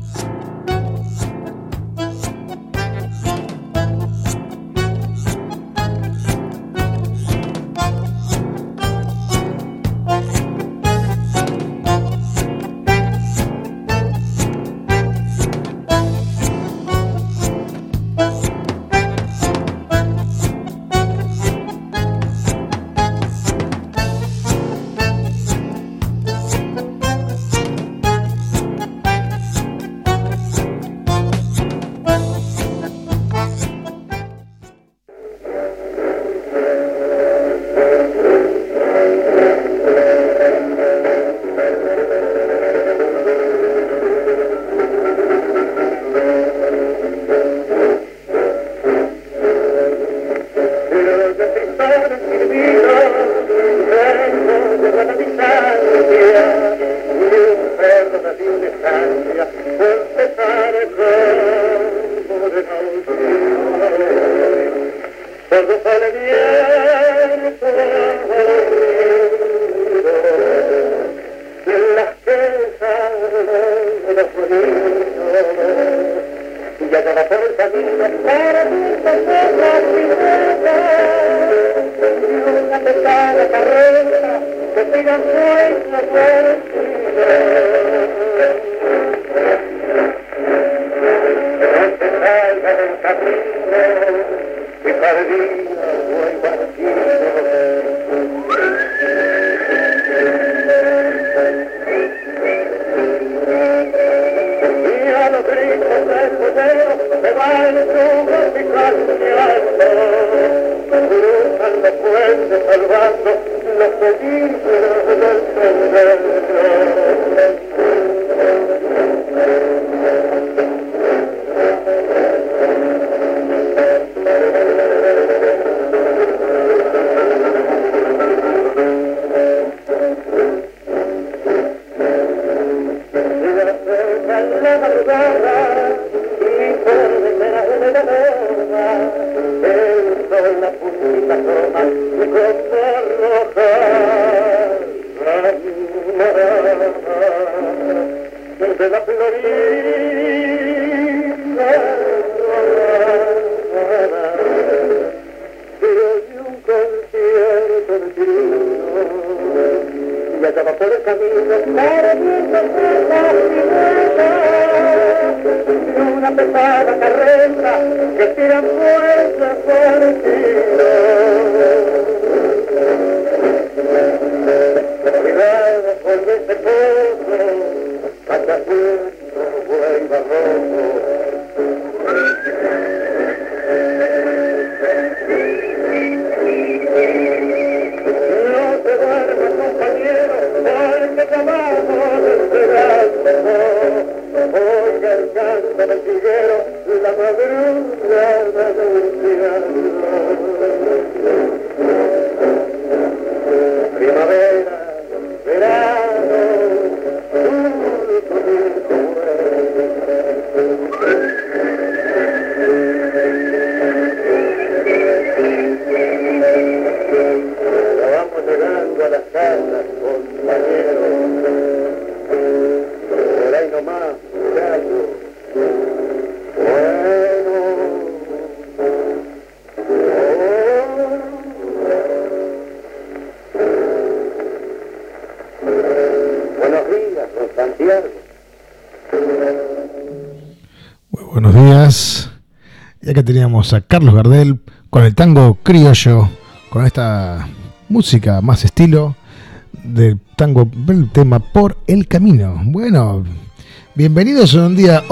Ya que teníamos a Carlos Gardel con el tango criollo, con esta música más estilo del tango, el tema Por el Camino. Bueno, bienvenidos a un día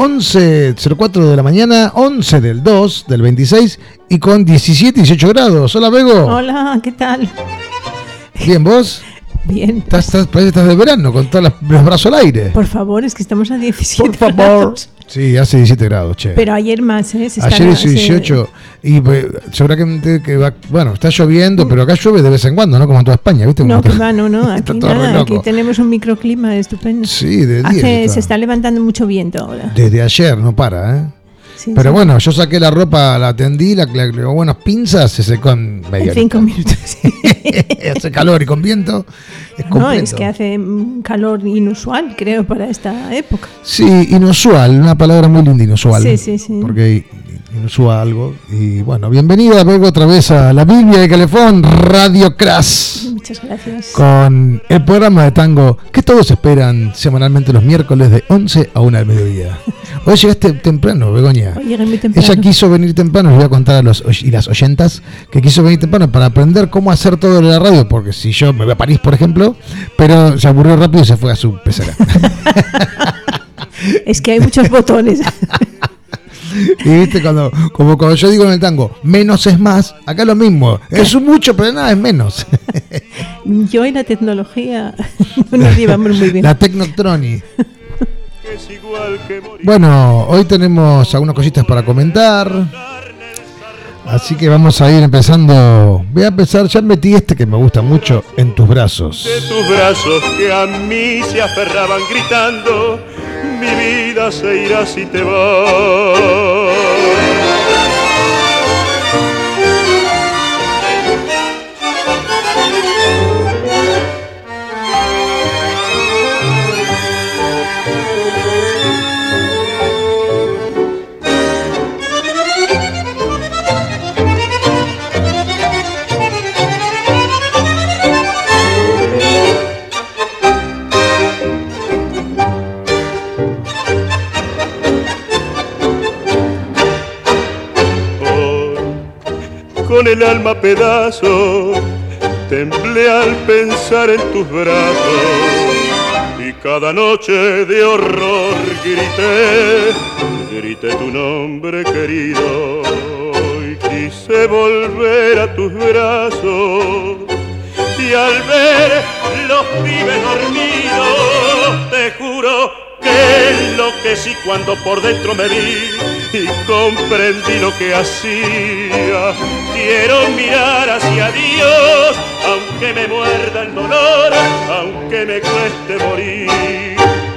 11:04 de la mañana, 11 del 2 del 26 y con 17, 18 grados. Hola, Bego. Hola, ¿qué tal? Bien, ¿vos? Bien. Estás de verano con todos los brazos al aire. Por favor, es que estamos a 17 Por favor. grados. Sí, hace 17 grados, che. Pero ayer más, ¿eh? Ayer hizo 18 y seguramente que va, bueno, está lloviendo, pero acá llueve de vez en cuando, ¿no? Como en toda España, ¿viste? No, que va, no, aquí nada, aquí tenemos un microclima estupendo. Sí, de 10. Se está levantando mucho viento ahora. Desde ayer no para, ¿eh? Sí, Pero sí. bueno, yo saqué la ropa, la tendí, la buenas pinzas, se secó en media En 5 minutos. Hace calor y con viento. Es No, completo. es que hace un calor inusual, creo, para esta época. Sí, inusual, una palabra muy linda, inusual. Sí, sí, sí. Porque inusual algo. Y bueno, bienvenida luego otra vez a la Biblia de Calefón, Radio Crash. Muchas gracias. Con el programa de tango que todos esperan semanalmente los miércoles de 11 a 1 del mediodía. Hoy llegaste temprano, Begoña. Hoy llegué muy temprano. Ella quiso venir temprano, les voy a contar a los y las oyentas que quiso venir temprano para aprender cómo hacer todo en la radio, porque si yo me voy a París, por ejemplo, pero se aburrió rápido y se fue a su pecera. Es que hay muchos botones. Y viste, como cuando yo digo en el tango, menos es más, acá es lo mismo, es un mucho, pero nada es menos. Yo y la tecnología no nos llevamos muy bien. La Tecnotroni. Bueno, hoy tenemos algunas cositas para comentar, así que vamos a ir empezando. Voy a empezar, ya metí este que me gusta mucho, En tus brazos. De tus brazos que a mí se aferraban gritando, mi vida se irá si te vas. Con el alma a pedazos, temblé al pensar en tus brazos y cada noche de horror grité tu nombre querido y quise volver a tus brazos y al ver los pibes dormidos te juro que enloquecí cuando por dentro me vi y comprendí lo que hacía. Quiero mirar hacia Dios, aunque me muerda el dolor, aunque me cueste morir.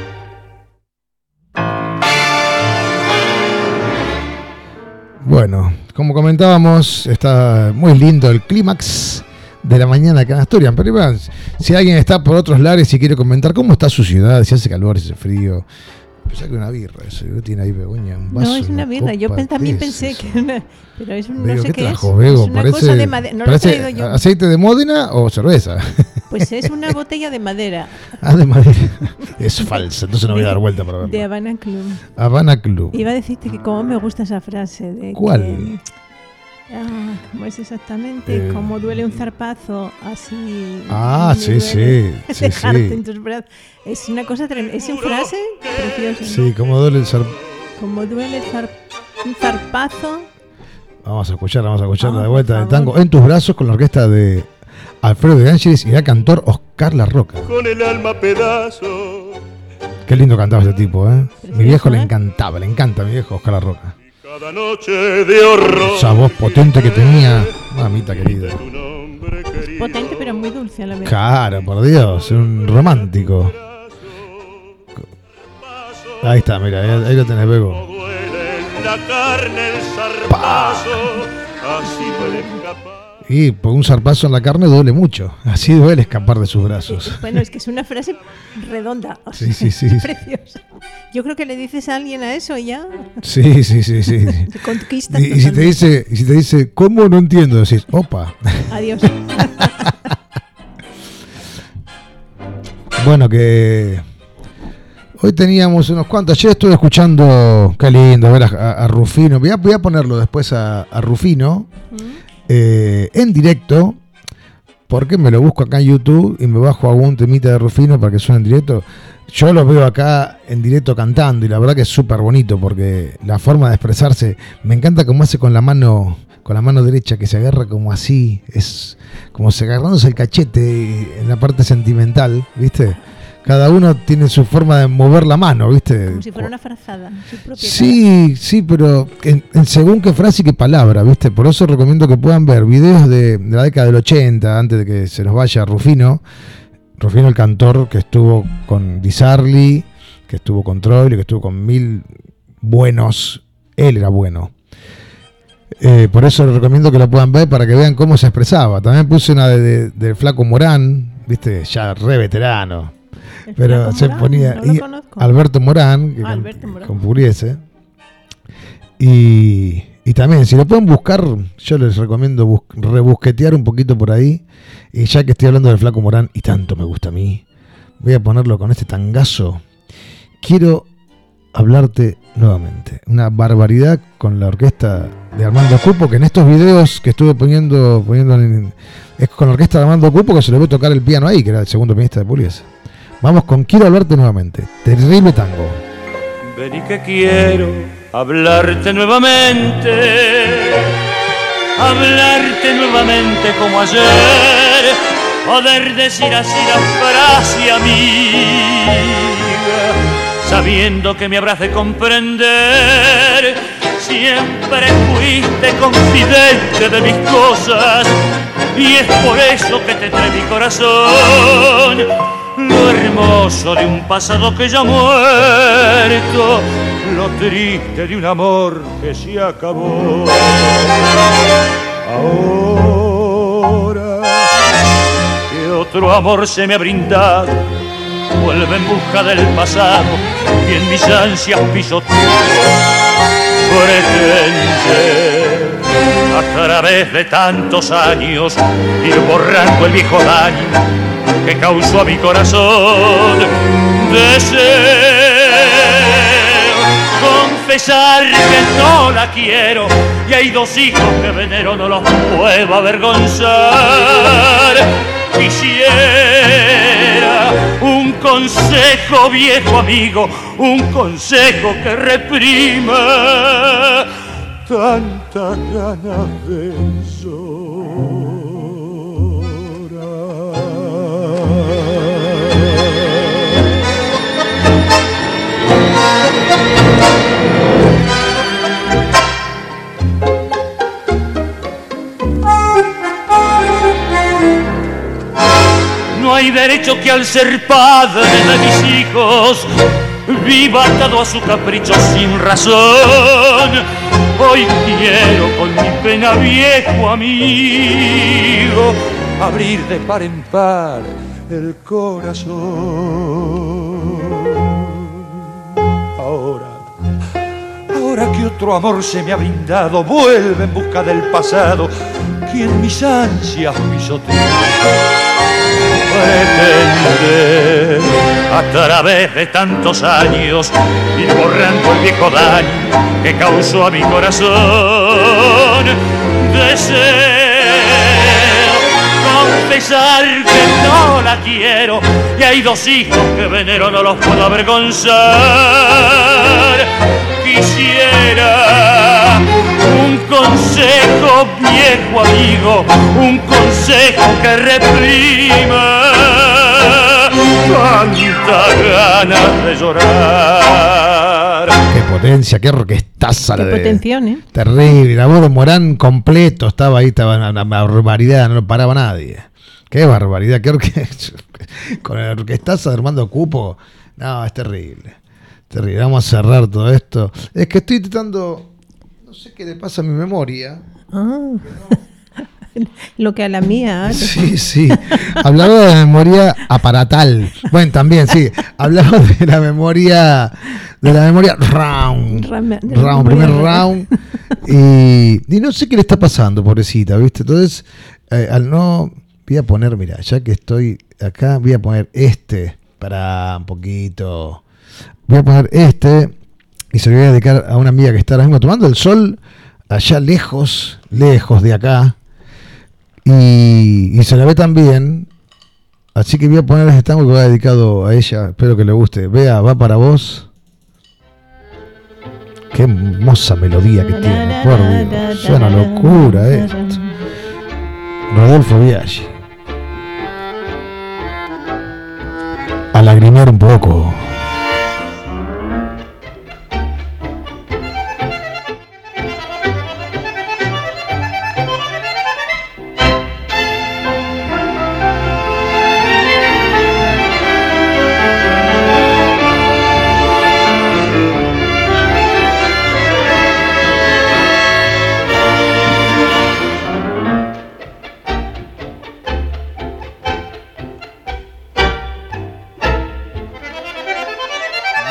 Bueno, como comentábamos, está muy lindo el clímax de la mañana acá en Asturias. Pero igual, si alguien está por otros lares y quiere comentar cómo está su ciudad, si hace calor, si hace frío, pues saque una birra, eso tiene ahí Begoña, un vaso. No, es una birra. Yo también pensé que era una, pero es un, no sé qué trajo, es. Bego? Es una Parece, cosa de madera. No lo he traído yo. ¿Aceite de Módena o cerveza? Pues es una botella de madera. Ah, de madera. Es falsa, entonces no voy a dar vuelta para verlo. De Habana Club. Habana Club. Iba a decirte que cómo me gusta esa frase. De ¿Cuál? ¿Cómo es exactamente? Como duele un zarpazo, así. Ah, sí, sí. Sí, dejarte sí. en tus brazos. Es una cosa tremenda. Es una frase preciosa. Sí, como duele el zarpazo. Como duele un zarpazo. Vamos a escucharla de por vuelta de favor. tango. En tus brazos con la orquesta de Alfredo de Ángeles y la cantor Oscar La Roca. Con el alma a pedazos. Qué lindo cantaba ese tipo, ¿eh? Precioso, Mi viejo le ¿eh? encantaba, le encanta a mi viejo Oscar La Roca. Cada noche de horror. Esa voz potente que tenía, mamita querida. Tu nombre querido. Potente, pero muy dulce a la vez. Claro, por Dios, un romántico. Ahí está, mira, ahí lo tenés, Bego. No duele en la carne el zarpazo, así duele escapar. Y por un zarpazo en la carne duele mucho. Así duele escapar de sus brazos. Bueno, es que es una frase redonda. O Sí, sea, sí, sí. Preciosa. Yo creo que le dices a alguien a eso y ya Sí, sí, sí, sí. se conquista. Y si te dice, ¿cómo? No entiendo, decís, opa. Adiós. Bueno, que hoy teníamos unos cuantos. Ayer estuve escuchando, qué lindo ver a Rufino. Voy a ponerlo después a Rufino en directo, porque me lo busco acá en YouTube y me bajo algún temita de Rufino para que suene en directo. Yo lo veo acá en directo cantando y la verdad que es súper bonito porque la forma de expresarse, me encanta cómo hace con la mano derecha, que se agarra como así, es como se agarrándose el cachete en la parte sentimental, ¿viste? Cada uno tiene su forma de mover la mano, ¿viste? Como si fuera una frazada. Su propia Sí, sí, pero en según qué frase y qué palabra, ¿viste? Por eso recomiendo que puedan ver videos de la década del 80, antes de que se nos vaya Rufino, el cantor que estuvo con Di Sarli, que estuvo con Troilo, que estuvo con mil buenos él era bueno. Por eso les recomiendo que lo puedan ver para que vean cómo se expresaba. También puse una de Flaco Morán, viste, ya re veterano. Pero se Morán, ponía no lo conozco. Alberto Morán, que Alberto Morán. con Pugliese. Y también, si lo pueden buscar, yo les recomiendo rebusquetear un poquito por ahí. Y ya que estoy hablando del Flaco Morán, y tanto me gusta a mí, voy a ponerlo con este tangazo. Quiero hablarte nuevamente. Una barbaridad con la orquesta de Armando Cupo, que en estos videos que estuve poniendo es con la orquesta de Armando Cupo, que se le ve tocar el piano ahí, que era el segundo pianista de Pugliese. Vamos con Quiero hablarte nuevamente. Terrible tango. Ven y que quiero hablarte nuevamente como ayer, poder decir así la frase amiga, sabiendo que me habrás de comprender. Siempre fuiste confidente de mis cosas y es por eso que te trae mi corazón. Lo hermoso de un pasado que ya ha muerto, lo triste de un amor que se acabó. Ahora que otro amor se me ha brindado, vuelve en busca del pasado y en mis ansias pisoteó. Pretende a través de tantos años ir borrando el viejo daño que causó a mi corazón. Deseo confesar que no la quiero y hay dos hijos que venero, no los puedo avergonzar. Quisiera un consejo, viejo amigo, un consejo que reprima tantas ganas de No hay derecho que al ser padre de mis hijos viva atado a su capricho sin razón. Hoy quiero con mi pena, viejo amigo, abrir de par en par el corazón. Ahora que otro amor se me ha brindado, vuelve en busca del pasado, quien mis ansias pisoteó. Pretende a través de tantos años ir borrando el viejo daño que causó a mi corazón. Deseo confesar que no la quiero y hay dos hijos que venero, no los puedo avergonzar. Quisiera un consejo, viejo amigo, un consejo que reprima tanta ganas de llorar. Qué potencia, qué orquestaza. Qué potención, ¿eh? Terrible, la voz de Morán completo estaba ahí, estaba una barbaridad, no lo paraba nadie. Qué barbaridad, qué con la orquestaza de Armando Cupo. No, es terrible. Terrible. Vamos a cerrar todo esto. Es que estoy tratando, no sé qué le pasa a mi memoria. Ah. Lo que a la mía. Sí. Hablaba de la memoria aparatal. Bueno, también, sí. Hablaba de la memoria round. Primer round. Y no sé qué le está pasando, pobrecita, ¿viste? Entonces, al no, voy a poner, mira, ya que estoy acá, voy a poner para un poquito. Voy a poner y se lo voy a dedicar a una amiga que está ahora mismo tomando el sol allá lejos de acá. Y se la ve también, así que voy a poner este tango que va dedicado a ella, espero que le guste. Vea, va para vos. Qué hermosa melodía que tiene, por Dios, es una locura esto. Rodolfo Biaggi. A lagrimear un poco.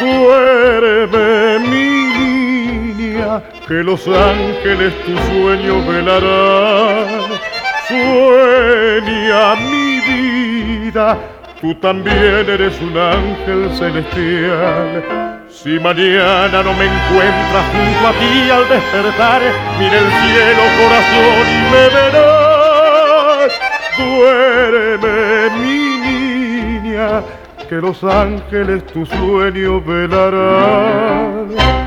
Duerme, mi niña, que los ángeles tu sueño velarán. Sueña, mi vida, tú también eres un ángel celestial. Si mañana no me encuentras junto a ti al despertar, mira el cielo, corazón, y me verás. Duerme, mi niña, que los ángeles tu sueño velarán.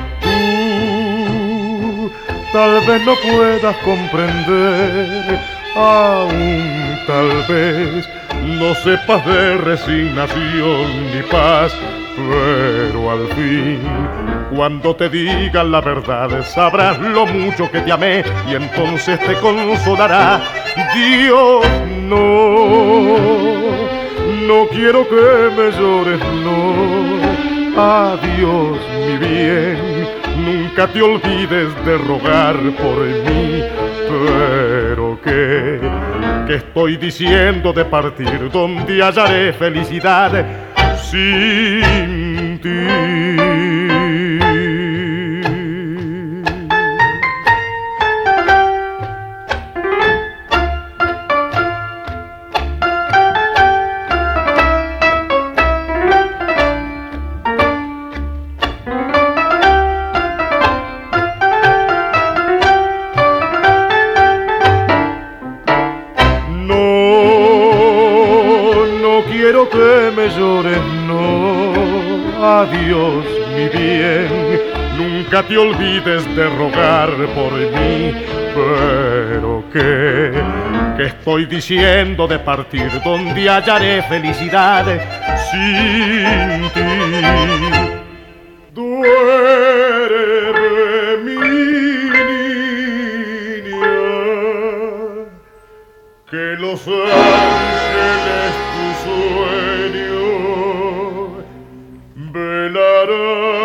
Tú tal vez no puedas comprender, aún tal vez no sepas de resignación ni paz, pero al fin, cuando te digan la verdad, sabrás lo mucho que te amé y entonces te consolará. Dios, no quiero que me llores, no. Adiós, mi bien, nunca te olvides de rogar por mí. Pero que estoy diciendo de partir donde hallaré felicidad sin ti. Que me llores, no. Adiós, mi bien, nunca te olvides de rogar por mí. Pero que estoy diciendo de partir donde hallaré felicidad sin ti. Duerme, mi niña, que los ángeles tu sueño velarán.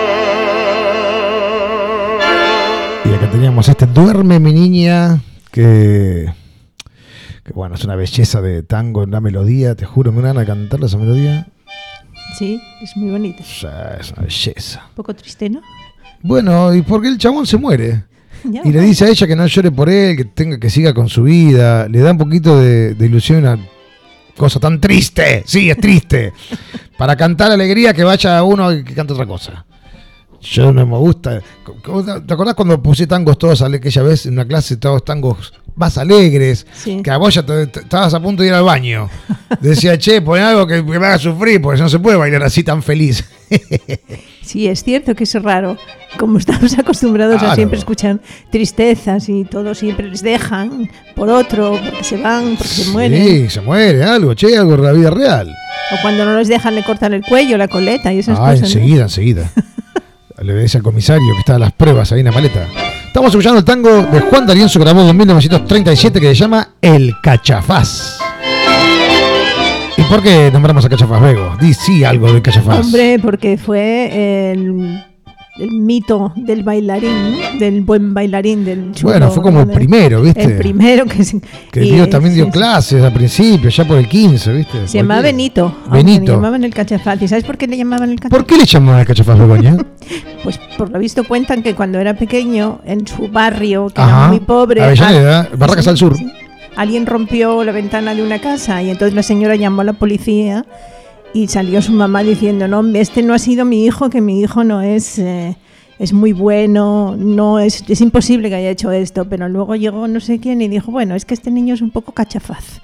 Y acá teníamos Duerme, mi niña, que bueno, es una belleza de tango, una melodía, te juro, me dan a cantarla esa melodía. Sí, es muy bonita. O sea, es una belleza. Un poco triste, ¿no? Bueno, y porque el chabón se muere. Ya, y le dice a ella que no llore por él, que siga con su vida. Le da un poquito de ilusión a una cosa tan triste. Sí, es triste. Para cantar alegría, que vaya uno y que cante otra cosa. Yo no me gusta. ¿Te acordás cuando puse tangos todos aquella vez en una clase, todos tangos más alegres? Sí. Que a vos ya estabas a punto de ir al baño. Decía, che, pon algo que me haga sufrir, porque no se puede bailar así tan feliz. Sí, es cierto que es raro. Como estamos acostumbrados a siempre escuchar tristezas y todo siempre les dejan por otro, porque se van, porque se mueren. Sí, se muere, algo de la vida real. O cuando no les dejan le cortan el cuello, la coleta y esas cosas. Enseguida. Le dice al comisario que está a las pruebas ahí en la maleta. Estamos escuchando el tango de Juan D'Arienzo, grabado en 1937, que se llama El Cachafaz. ¿Y por qué nombramos a Cachafaz, Bego? Di sí algo del Cachafaz. Hombre, porque fue el mito del bailarín, ¿no? Del buen bailarín, del chulo. Bueno, fue como el primero, ¿viste? El primero que también dio clases al principio, ya por el 15, ¿viste? Se llamaba Benito. Benito. Le llamaban el Cachafaz. ¿Y sabes por qué le llamaban el Cachafaz? ¿Por qué le llamaban el Cachafaz, Begoña? Pues por lo visto cuentan que cuando era pequeño, en su barrio, que era muy pobre... Avellaneda, Barracas al Sur. Sí, alguien rompió la ventana de una casa y entonces la señora llamó a la policía y salió su mamá diciendo, no, este no ha sido mi hijo, que mi hijo no es muy bueno, no es imposible que haya hecho esto. Pero luego llegó no sé quién y dijo, bueno, es que este niño es un poco cachafaz.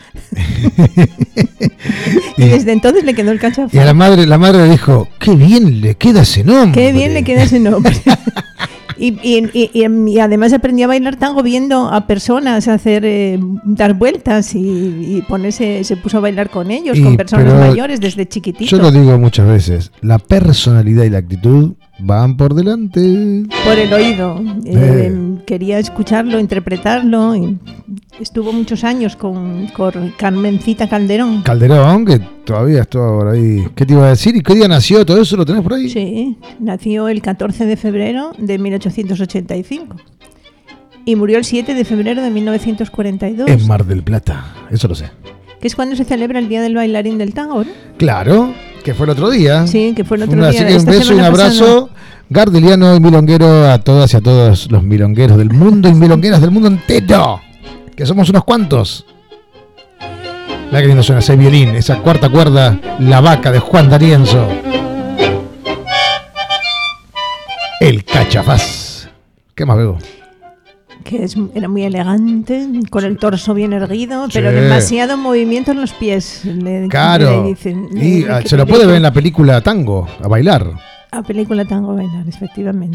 Y desde entonces le quedó el Cachafaz. Y a la madre le dijo, qué bien le queda ese nombre. Qué bien le queda ese nombre. Y además aprendió a bailar tango viendo a personas hacer dar vueltas y ponerse, se puso a bailar con ellos, con personas mayores desde chiquitito. Yo lo digo muchas veces, la personalidad y la actitud van por delante. Por el oído. Quería escucharlo, interpretarlo. Y estuvo muchos años con Carmencita Calderón. Calderón, que todavía está por ahí. ¿Qué te iba a decir? ¿Y qué día nació? ¿Todo eso lo tenés por ahí? Sí, nació el 14 de febrero de 1885. Y murió el 7 de febrero de 1942. En Mar del Plata, eso lo sé. Que es cuando se celebra el Día del Bailarín del Tango, ¿no? Claro, Que fue el otro día. Sí, que fue el otro día. Así que un beso y un abrazo gardeliano y milonguero a todas y a todos los milongueros del mundo y milongueras del mundo entero. Que somos unos cuantos. La que lindo suena ese violín, esa cuarta cuerda, La Vaca de Juan D'Arienzo. El Cachafaz. ¿Qué más veo? Que era muy elegante, con el torso bien erguido, Sí. pero demasiado movimiento en los pies. Claro. Y se lo puede ver en la película Tango, a bailar. A película Tango a bailar, efectivamente.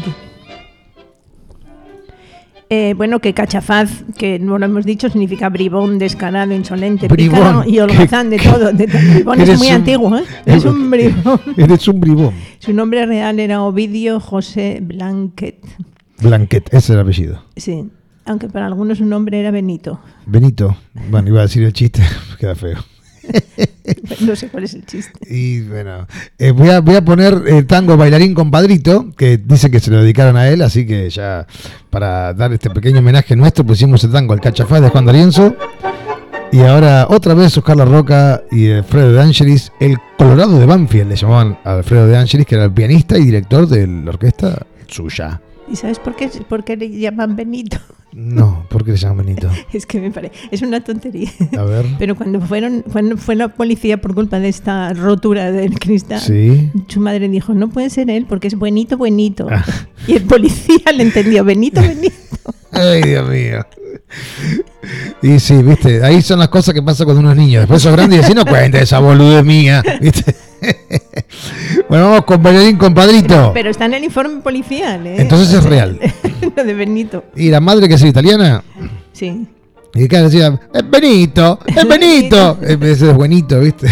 Bueno, que Cachafaz, que no lo hemos dicho, significa bribón, descarado, insolente, Bribón, pícaro y holgazán de todo. Bribón es muy antiguo, ¿eh? Es un bribón. Eres un bribón. Su nombre real era Ovidio José Blanquet. Blanquet, ese es el apellido. Sí, aunque para algunos su nombre era Benito. Benito. Bueno, iba a decir el chiste, queda feo. No sé cuál es el chiste. Y bueno, voy a poner el tango Bailarín Compadrito, que dice que se lo dedicaron a él, así que ya para dar este pequeño homenaje nuestro pusimos el tango El Cachafaz de Juan D'Arienzo. Y ahora otra vez Oscar La Roca y Alfredo De Angelis, el Colorado de Banfield, le llamaban a Alfredo De Angelis, que era el pianista y director de la orquesta suya. ¿Y sabes por qué le llaman Benito? No, ¿por qué le llaman Benito? Es que me parece, es una tontería. A ver. Pero cuando fue la policía por culpa de esta rotura del cristal, Sí. su madre dijo, no puede ser él porque es buenito. Ah. Y el policía le entendió, Benito. Ay, Dios mío. Y sí, viste, ahí son las cosas que pasan cuando uno es niño. Después sos grande y decís, no cuentes esa boludez mía, viste. Bueno, vamos con Bailarín Compadrito. Pero está en el informe policial, ¿eh? Entonces es real. Lo de Benito. ¿Y la madre que es italiana? Sí. Y que decía, es Benito, es Benito. Ese es buenito, viste.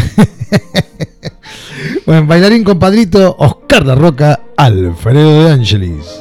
Bueno, Bailarín Compadrito, Oscar La Roca, Alfredo De Angelis.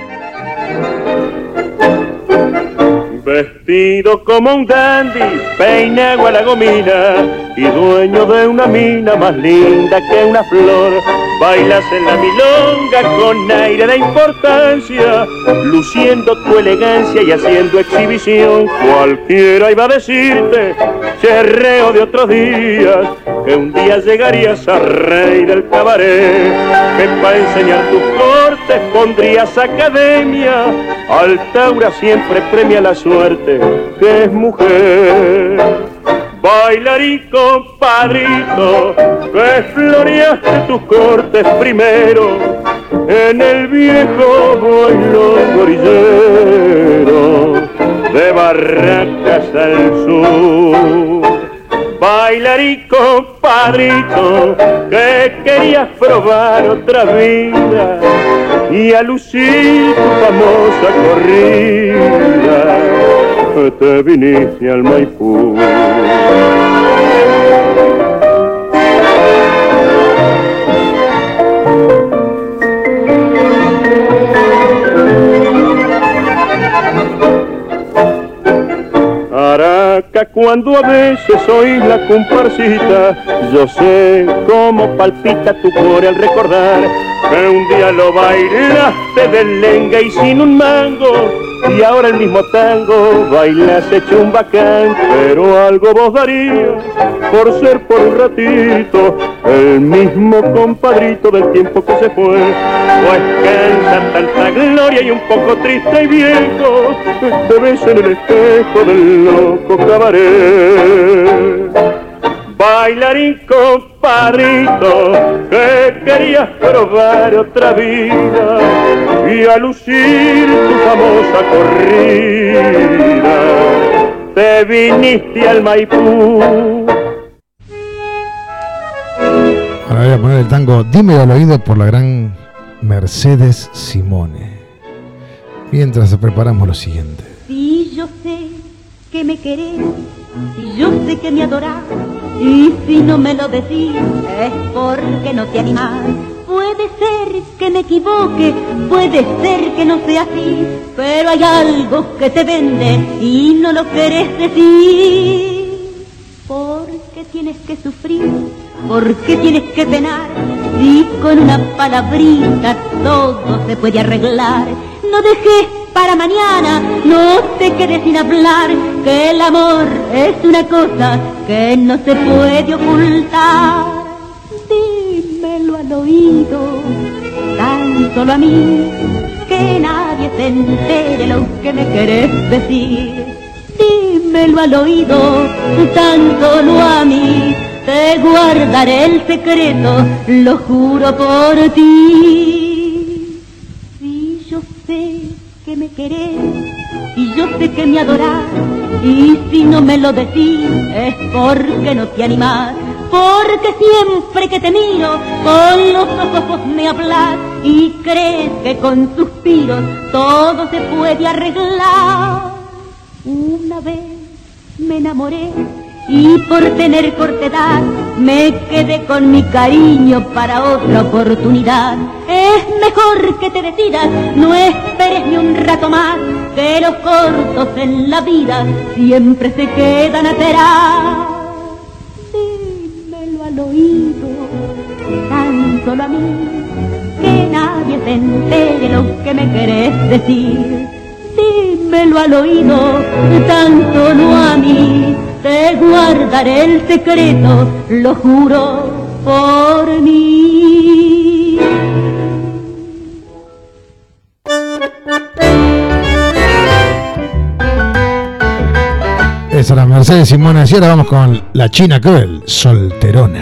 Vestido como un dandy, peinado a la gomina y dueño de una mina más linda que una flor. Bailas en la milonga con aire de importancia, luciendo tu elegancia y haciendo exhibición. Cualquiera iba a decirte, cherreo de otros días, que un día llegarías a rey del cabaret, que para enseñar tus cortes pondrías academia. Altaura siempre premia la suerte, que es mujer. Bailarín compadrito, que floreaste tus cortes primero en el viejo bailón gorillero de Barracas al sur. Bailarín compadrito, que querías probar otra vida y a lucir tu famosa corrida, te viniste al Maipú. Araca, cuando a veces oís la comparsita, yo sé cómo palpita tu core al recordar que un día lo bailaste de lenga y sin un mango, y ahora el mismo tango bailas hecho un bacán. Pero algo vos darías por ser por un ratito el mismo compadrito del tiempo que se fue, pues cansa tanta gloria y un poco triste y viejo te ves en el espejo del loco cabaret. Bailarín compadrito, que querías probar otra vida y a lucir tu famosa corrida, te viniste al Maipú. Ahora voy a poner el tango Dímelo al oído por la gran Mercedes Simone. Mientras preparamos lo siguiente. Si yo sé que me querés, si yo sé que me adorás, y si no me lo decís es porque no te animás. Puede ser que me equivoque, puede ser que no sea así, pero hay algo que te vende y no lo querés decir. ¿Por qué tienes que sufrir? ¿Por qué tienes que penar? Si con una palabrita todo se puede arreglar. No dejes para mañana, no te quedes sin hablar, que el amor es una cosa que no se puede ocultar. oído, tan solo a mí, que nadie se entere lo que me querés decir. Dímelo al oído, tan solo a mí, te guardaré el secreto, lo juro por ti. Si yo sé que me querés, y yo sé que me adorás, y si no me lo decís es porque no te animás, porque siempre que te miro con los ojos vos me hablas y crees que con suspiros todo se puede arreglar. Una vez me enamoré y por tener cortedad me quedé con mi cariño para otra oportunidad. Es mejor que te decidas, no esperes ni un rato más, que los cortos en la vida siempre se quedan atrás. Dímelo al oído, tan solo a mí, que nadie se entere lo que me querés decir. Dímelo al oído, tan solo a mí, te guardaré el secreto, lo juro por mí. Esa era Mercedes Simona y ahora vamos con La China Cruel, Solterona.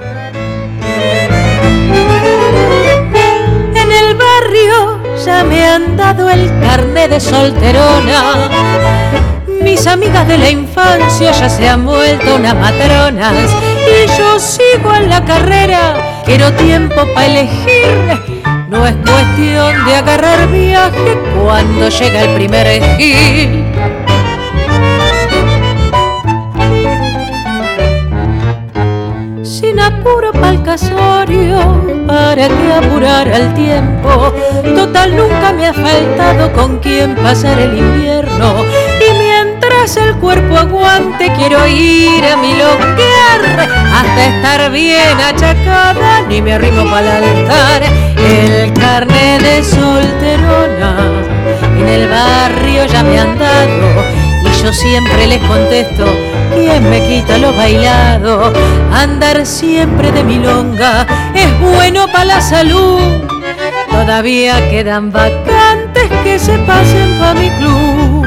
En el barrio ya me han dado el carné de solterona. Mis amigas de la infancia ya se han vuelto unas matronas y yo sigo en la carrera, quiero tiempo para elegir. No es cuestión de agarrar viaje cuando llega el primer esquí. Sin apuro pa'l casorio, para que apurar el tiempo. Total nunca me ha faltado con quien pasar el invierno. Y mientras el cuerpo aguante quiero ir a milonguear hasta estar bien achacada, ni me arrimo pa'l altar. El carné de solterona en el barrio ya me han dado y yo siempre les contesto: ¿quién me quita lo bailado? Andar siempre de milonga es bueno para la salud. Todavía quedan vacantes que se pasen pa' mi club.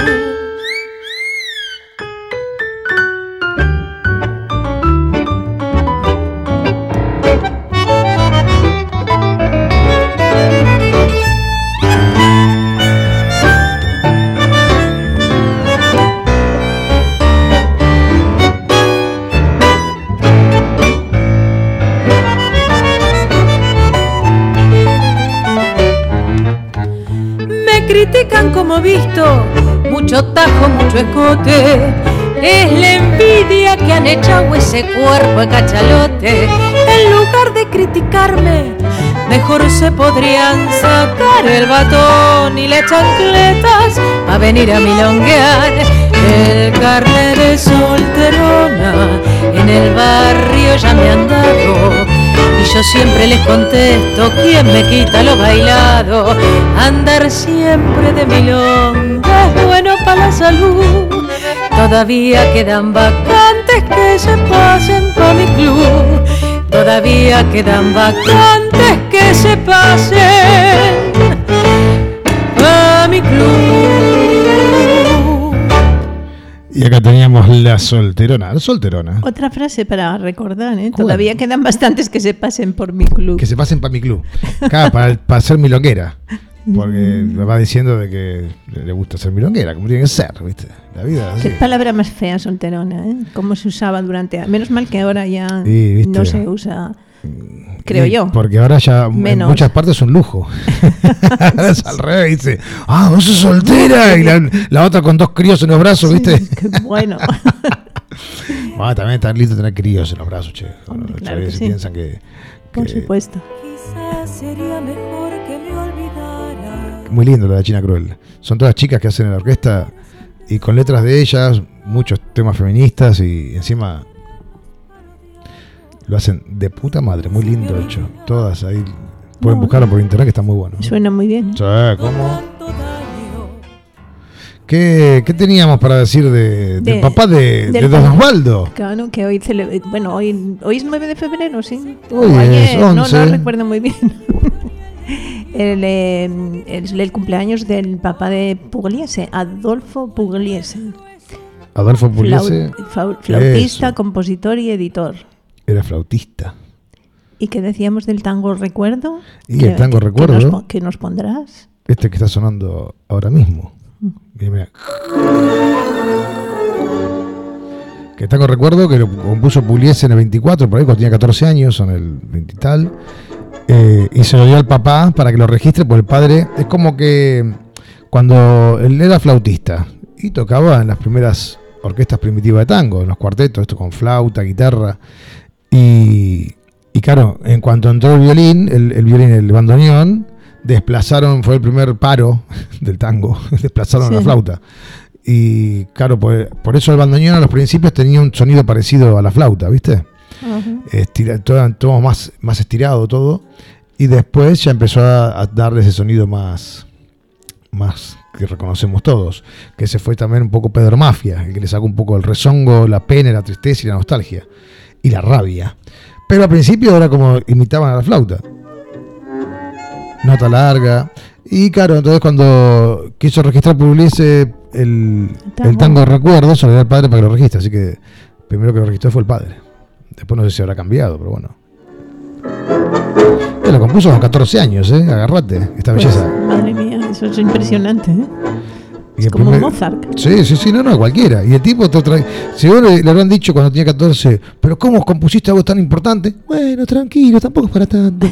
Critican como visto, mucho tajo, mucho escote. Es la envidia que han echado ese cuerpo de cachalote. En lugar de criticarme, mejor se podrían sacar el batón y las chancletas a venir a milonguear. El carné de solterona en el barrio ya me han dado y yo siempre les contesto: ¿quién me quita lo bailado? Andar siempre de milonga es bueno para la salud. Todavía quedan vacantes que se pasen pa' mi club. Todavía quedan vacantes que se pasen pa' mi club. Y acá teníamos La Solterona. La Solterona. Otra frase para recordar, ¿eh? Todavía quedan bastantes que se pasen por mi club. Que se pasen para mi club. Claro, para ser milonguera. Porque me va diciendo de que le gusta ser milonguera, como tiene que ser, ¿viste? La vida es así. Qué palabra más fea, solterona, ¿eh? Cómo se usaba durante... Menos mal que ahora ya no se usa, creo yo. Porque ahora ya menos. En muchas partes es un lujo. Ahora es al revés, dice: ¡ah, vos sos soltera! Y la otra con 2 críos en los brazos, ¿viste? Sí, qué bueno. También está lindo tener críos en los brazos, che. Hombre, claro Che, que si sí. piensan que... Por supuesto. Quizás sería mejor que me olvidara. Muy lindo la de China Cruel. Son todas chicas que hacen en la orquesta y con letras de ellas, muchos temas feministas y encima lo hacen de puta madre, muy lindo hecho. Todas ahí pueden buscarlo por internet, que está muy bueno. Suena muy bien. Sí, ¿cómo? ¿Qué teníamos para decir del papá de Don Osvaldo? Claro, que hoy hoy es 9 de febrero, sí. Hoy es 11. No recuerdo muy bien. el cumpleaños del papá de Pugliese, Adolfo Pugliese. Adolfo Pugliese. Flautista, compositor y editor. Era flautista. ¿Y qué decíamos del tango recuerdo? Y el tango recuerdo. ¿Qué nos pondrás? Este que está sonando ahora mismo. Mira. Que tango recuerdo que lo compuso Pugliese en el 24, por ahí cuando tenía 14 años, o en el 20 y tal. Y se lo dio al papá para que lo registre, porque el padre es como que cuando él era flautista y tocaba en las primeras orquestas primitivas de tango, en los cuartetos, esto con flauta, guitarra, y claro, en cuanto entró el violín, el bandoneón, fue el primer paro del tango, desplazaron la flauta. Y claro, por eso el bandoneón a los principios tenía un sonido parecido a la flauta, ¿viste? Uh-huh. Todo más estirado todo, y después ya empezó a darle ese sonido más que reconocemos todos, que se fue también un poco Pedro Mafia, el que le sacó un poco el rezongo, la pena, la tristeza y la nostalgia y la rabia. Pero al principio era como imitaban a la flauta, nota larga. Y claro, entonces cuando quiso registrar Pugliese el tango recuerdo, se lo dio al padre para que lo registre. Así que primero que lo registró fue el padre. Después no sé si habrá cambiado, pero bueno. Lo compuso con 14 años, agarrate, esta belleza. Madre mía, eso es impresionante, Es como Mozart. Sí, no, cualquiera. Y el tipo te trae. Si vos le habrán dicho cuando tenía 14, pero ¿cómo compusiste algo tan importante? Bueno, tranquilo, tampoco es para tanto.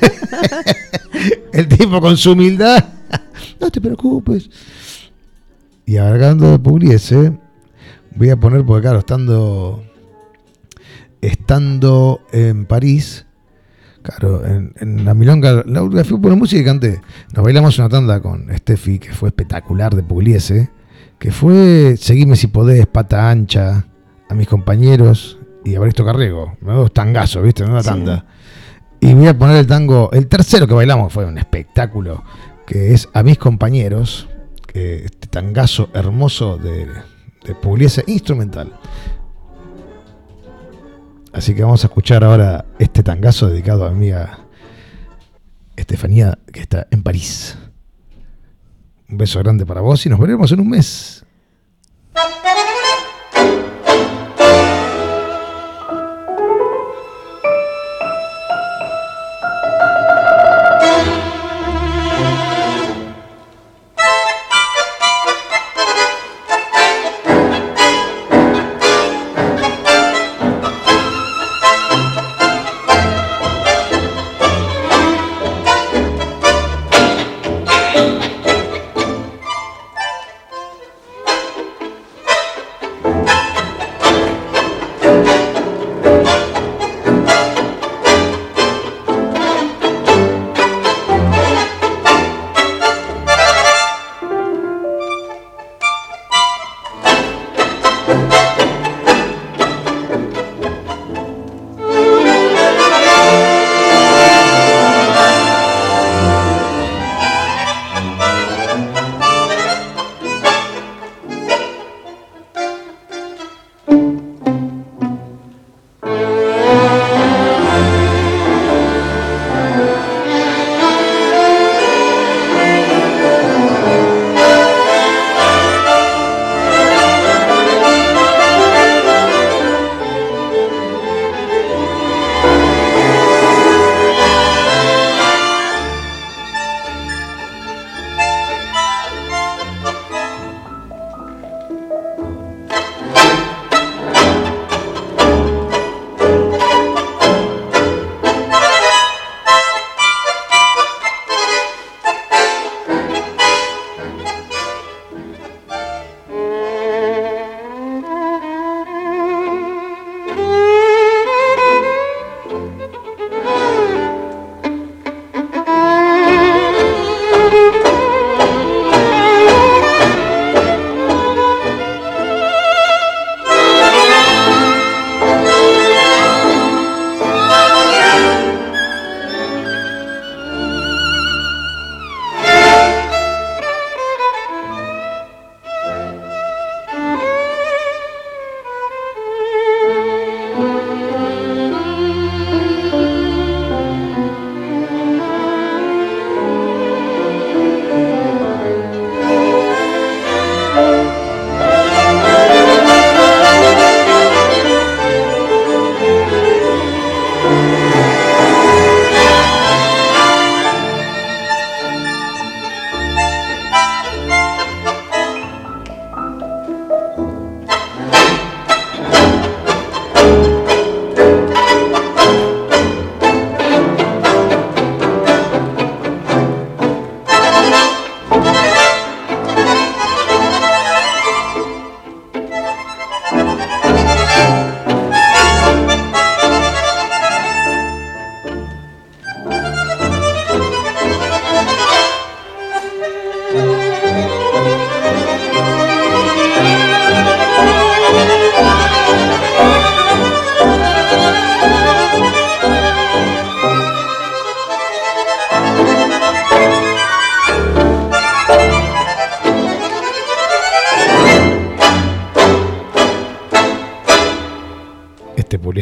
El tipo con su humildad. No te preocupes. Y hablando de Pugliese, voy a poner, porque claro, estando en París, claro, en la milonga, la fui por música y canté. Nos bailamos una tanda con Steffi, que fue espectacular, de Pugliese, que fue Seguime si podés, Pata Ancha, A mis compañeros y a Evaristo Carrego. Nuevos tangazos, ¿viste? Nueva tanda. Y voy a poner el tango, el tercero que bailamos, fue un espectáculo, que es A mis compañeros, que este tangazo hermoso de Pugliese instrumental. Así que vamos a escuchar ahora este tangazo dedicado a mi amiga Estefanía, que está en París. Un beso grande para vos y nos veremos en un mes.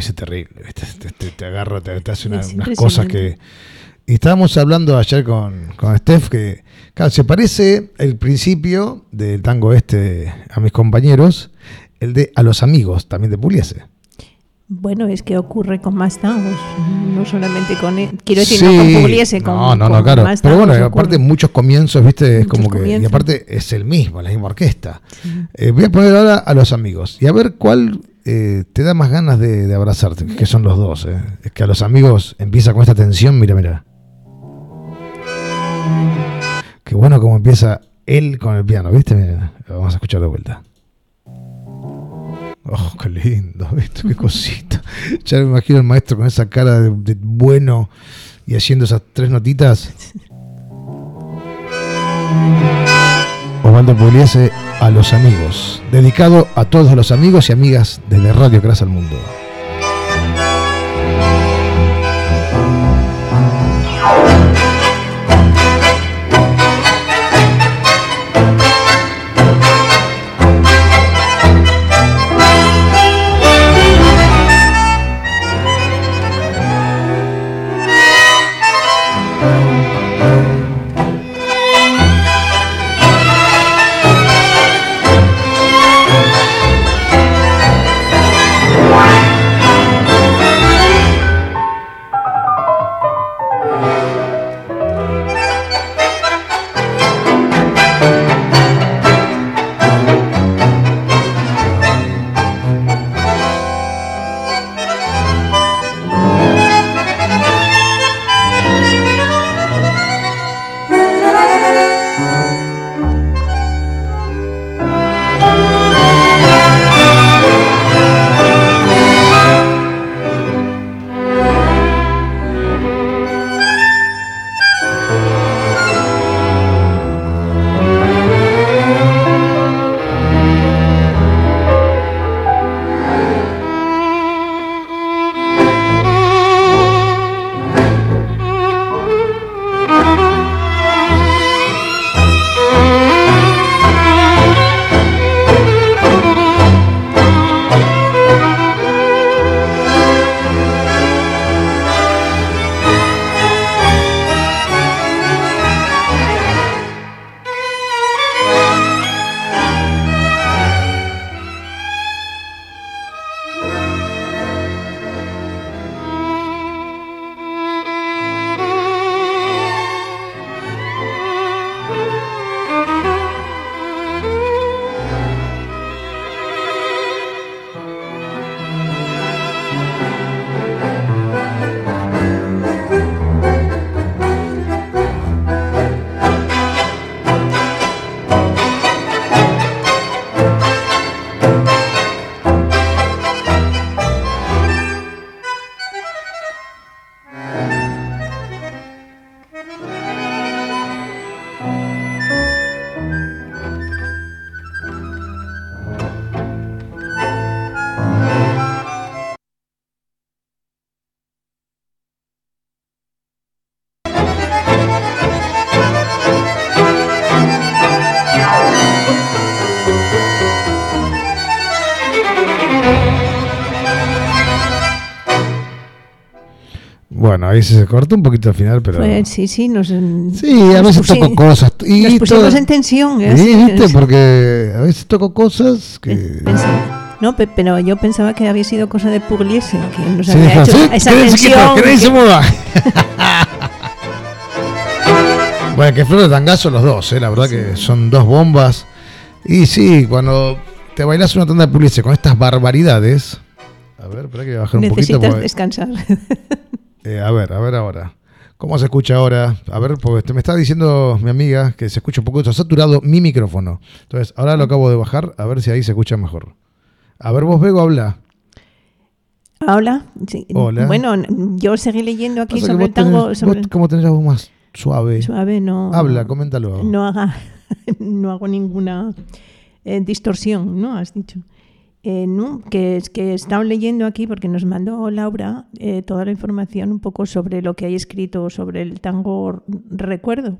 Pugliese terrible, ¿viste? Te agarra, te hace unas impresionante. cosas que... Y estábamos hablando ayer con Steph que, claro, se parece el principio del tango a mis compañeros, el de A los amigos, también de Pugliese. Bueno, es que ocurre con más tangos, no solamente con él. Quiero decir, Sí, no con Pugliese, con claro. más Pero bueno, tangos aparte ocurre. muchos comienzos, ¿viste? Es Muchos como que... Y comienzos. aparte es el mismo, la misma orquesta. Voy a poner ahora A los amigos y a ver cuál te da más ganas de abrazarte, que son los dos. Es que A los amigos empieza con esta tensión, mira. Qué bueno como empieza él con el piano, ¿viste? Mira, lo vamos a escuchar de vuelta. Oh, qué lindo, ¿viste? Qué cosita. Ya me imagino el maestro con esa cara de bueno y haciendo esas 3 notitas. Osvaldo Pugliese, A los amigos. Dedicado a todos los amigos y amigas desde Radio Crash al Mundo. Bueno, ahí se cortó un poquito al final, pero... Pues sí, sí, a nos veces toco cosas. Y nos pusimos todo- en tensión. Sí, ¿viste? Porque a veces toco cosas que... No, pero yo pensaba que había sido cosa de Pugliese, que nos Sí, había hecho ¿sí? esa Quédense quietos, tensión. que nadie se mueva. Bueno, que flor de tangazo los dos, la verdad que son dos bombas. Y sí, cuando te bailas una tanda de Pugliese con estas barbaridades... A ver, espera que voy a bajar un poquito. Necesitas Porque, descansar. a ver ahora. ¿Cómo se escucha ahora? A ver, porque me está diciendo mi amiga que se escucha un poquito saturado mi micrófono. Entonces, ahora lo acabo de bajar, a ver si ahí se escucha mejor. A ver, vos, Bego, habla. Hola. Sí. Hola. Bueno, yo seguí leyendo aquí Pasa que sobre el tango. vos Sobre como tenés la voz más suave. suave, no. Habla, coméntalo. No hago ninguna distorsión, ¿no? Has dicho. No, que es que he estado leyendo aquí porque nos mandó Laura toda la información un poco sobre lo que hay escrito sobre el tango Recuerdo,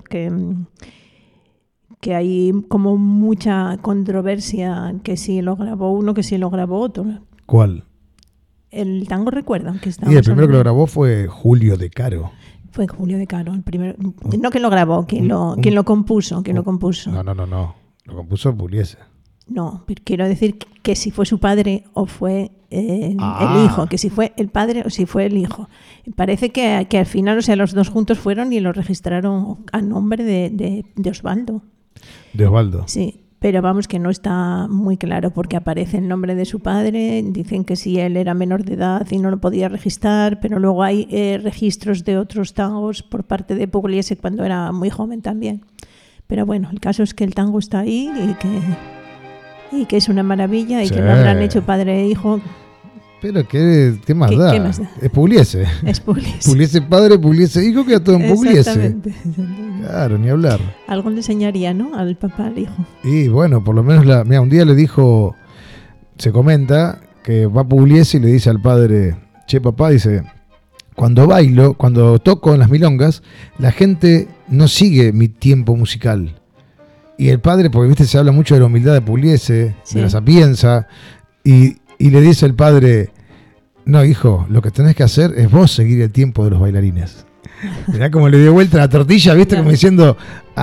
que hay como mucha controversia, que si lo grabó uno, que si lo grabó otro. ¿Cuál? el tango recuerdan que estaba. Y el primero que lo grabó fue Julio De Caro. Fue Julio De Caro, el primero. No que lo grabó, quien lo compuso. No. Lo compuso Pugliese. No, pero quiero decir que si fue su padre o fue el hijo, que si fue el padre o si fue el hijo. Parece que al final, o sea, los dos juntos fueron y lo registraron a nombre de Osvaldo. De Osvaldo. Sí, pero vamos, que no está muy claro porque aparece el nombre de su padre, dicen que si él era menor de edad y no lo podía registrar, pero luego hay registros de otros tangos por parte de Pugliese cuando era muy joven también. Pero bueno, el caso es que el tango está ahí y que es una maravilla y Sí. que lo habrán hecho padre e hijo. Pero ¿qué más da? ¿Qué más da? Es Pugliese. Es Pugliese. Pugliese padre, Pugliese hijo, queda todo en Pugliese. Exactamente. Claro, ni hablar. Algo le enseñaría, ¿no? Al papá, al hijo. Y bueno, por lo menos mira, un día le dijo, se comenta que va Pugliese y le dice al padre, che papá, dice, cuando toco en las milongas, la gente no sigue mi tiempo musical. Y el padre, porque viste, se habla mucho de la humildad de Pugliese, Sí. de la sapienza, y le dice el padre, no hijo, lo que tenés que hacer es vos seguir el tiempo de los bailarines. Mirá como le dio vuelta la tortilla, viste, Claro. como diciendo,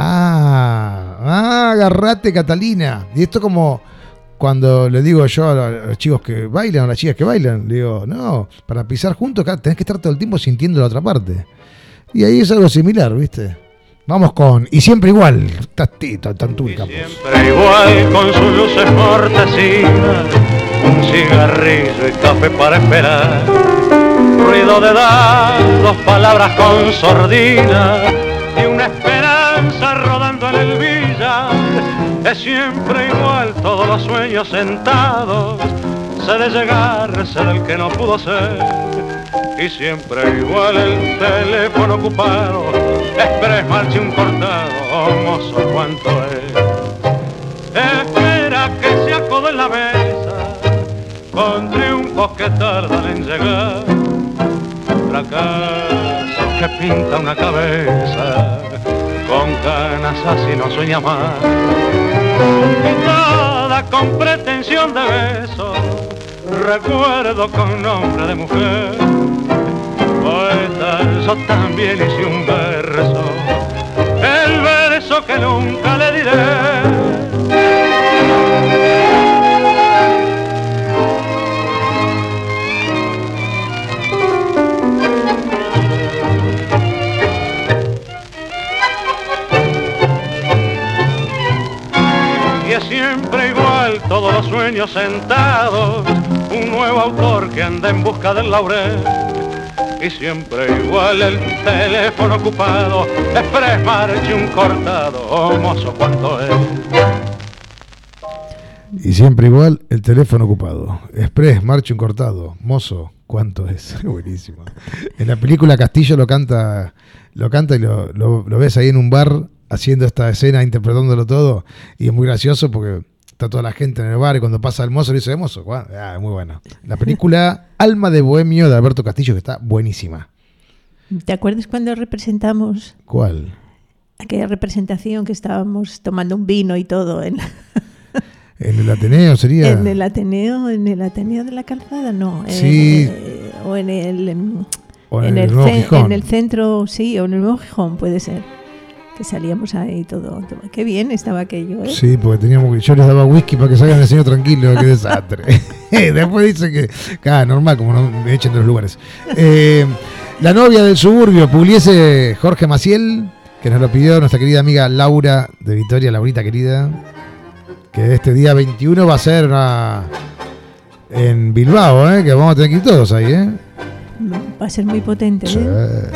agarrate Catalina. Y esto como cuando le digo yo a los chicos que bailan, a las chicas que bailan, le digo, no, para pisar juntos tenés que estar todo el tiempo sintiendo la otra parte. Y ahí es algo similar, viste. Vamos con Y Siempre Igual, Tantú Y Campos. siempre igual con sus luces mortecinas, un cigarrillo y café para esperar, ruido de dados, palabras con sordina y una esperanza rodando en el billar. Es siempre igual todos los sueños sentados, sé de llegar, sé del que no pudo ser. Y siempre igual el teléfono ocupado, express marcha un cortado, oh mozo cuánto es. Espera que se acode en la mesa, con triunfos que tardan en llegar, fracasos que pinta una cabeza, con ganas así no sueña más, pintada con pretensión de beso, recuerdo con nombre de mujer. Poeta, yo también hice un verso, el verso que nunca le diré. Y es siempre igual todos los sueños sentados, un nuevo autor que anda en busca del laurel. Y siempre igual el teléfono ocupado, express marche un cortado, oh mozo cuánto es. Y siempre igual el teléfono ocupado. Express, marcha un cortado. Mozo, ¿cuánto es? Buenísimo. En la película Castillo lo canta y lo ves ahí en un bar haciendo esta escena, interpretándolo todo. Y es muy gracioso porque está toda la gente en el bar y cuando pasa el mozo le dice, mozo, muy bueno. La película Alma de Bohemio de Alberto Castillo, que está buenísima. ¿Te acuerdas cuando representamos ¿Cuál? aquella representación que estábamos tomando un vino y todo en ¿En el Ateneo sería? en el Ateneo de la Calzada? No. Sí. O en el O en el Nuevo Gijón. en el centro, sí, o en el Nuevo Gijón puede ser. Que salíamos ahí todo. Qué bien estaba aquello, ¿eh? Sí, porque yo les daba whisky para que salgan el señor tranquilo, qué desastre. Después dicen que, normal, como no me echen de los lugares. La novia del suburbio, Pugliese Jorge Maciel, que nos lo pidió nuestra querida amiga Laura de Vitoria, Laurita querida, que este día 21 va a ser en Bilbao, que vamos a tener que ir todos ahí, Va a ser muy potente, Sí. ¿eh?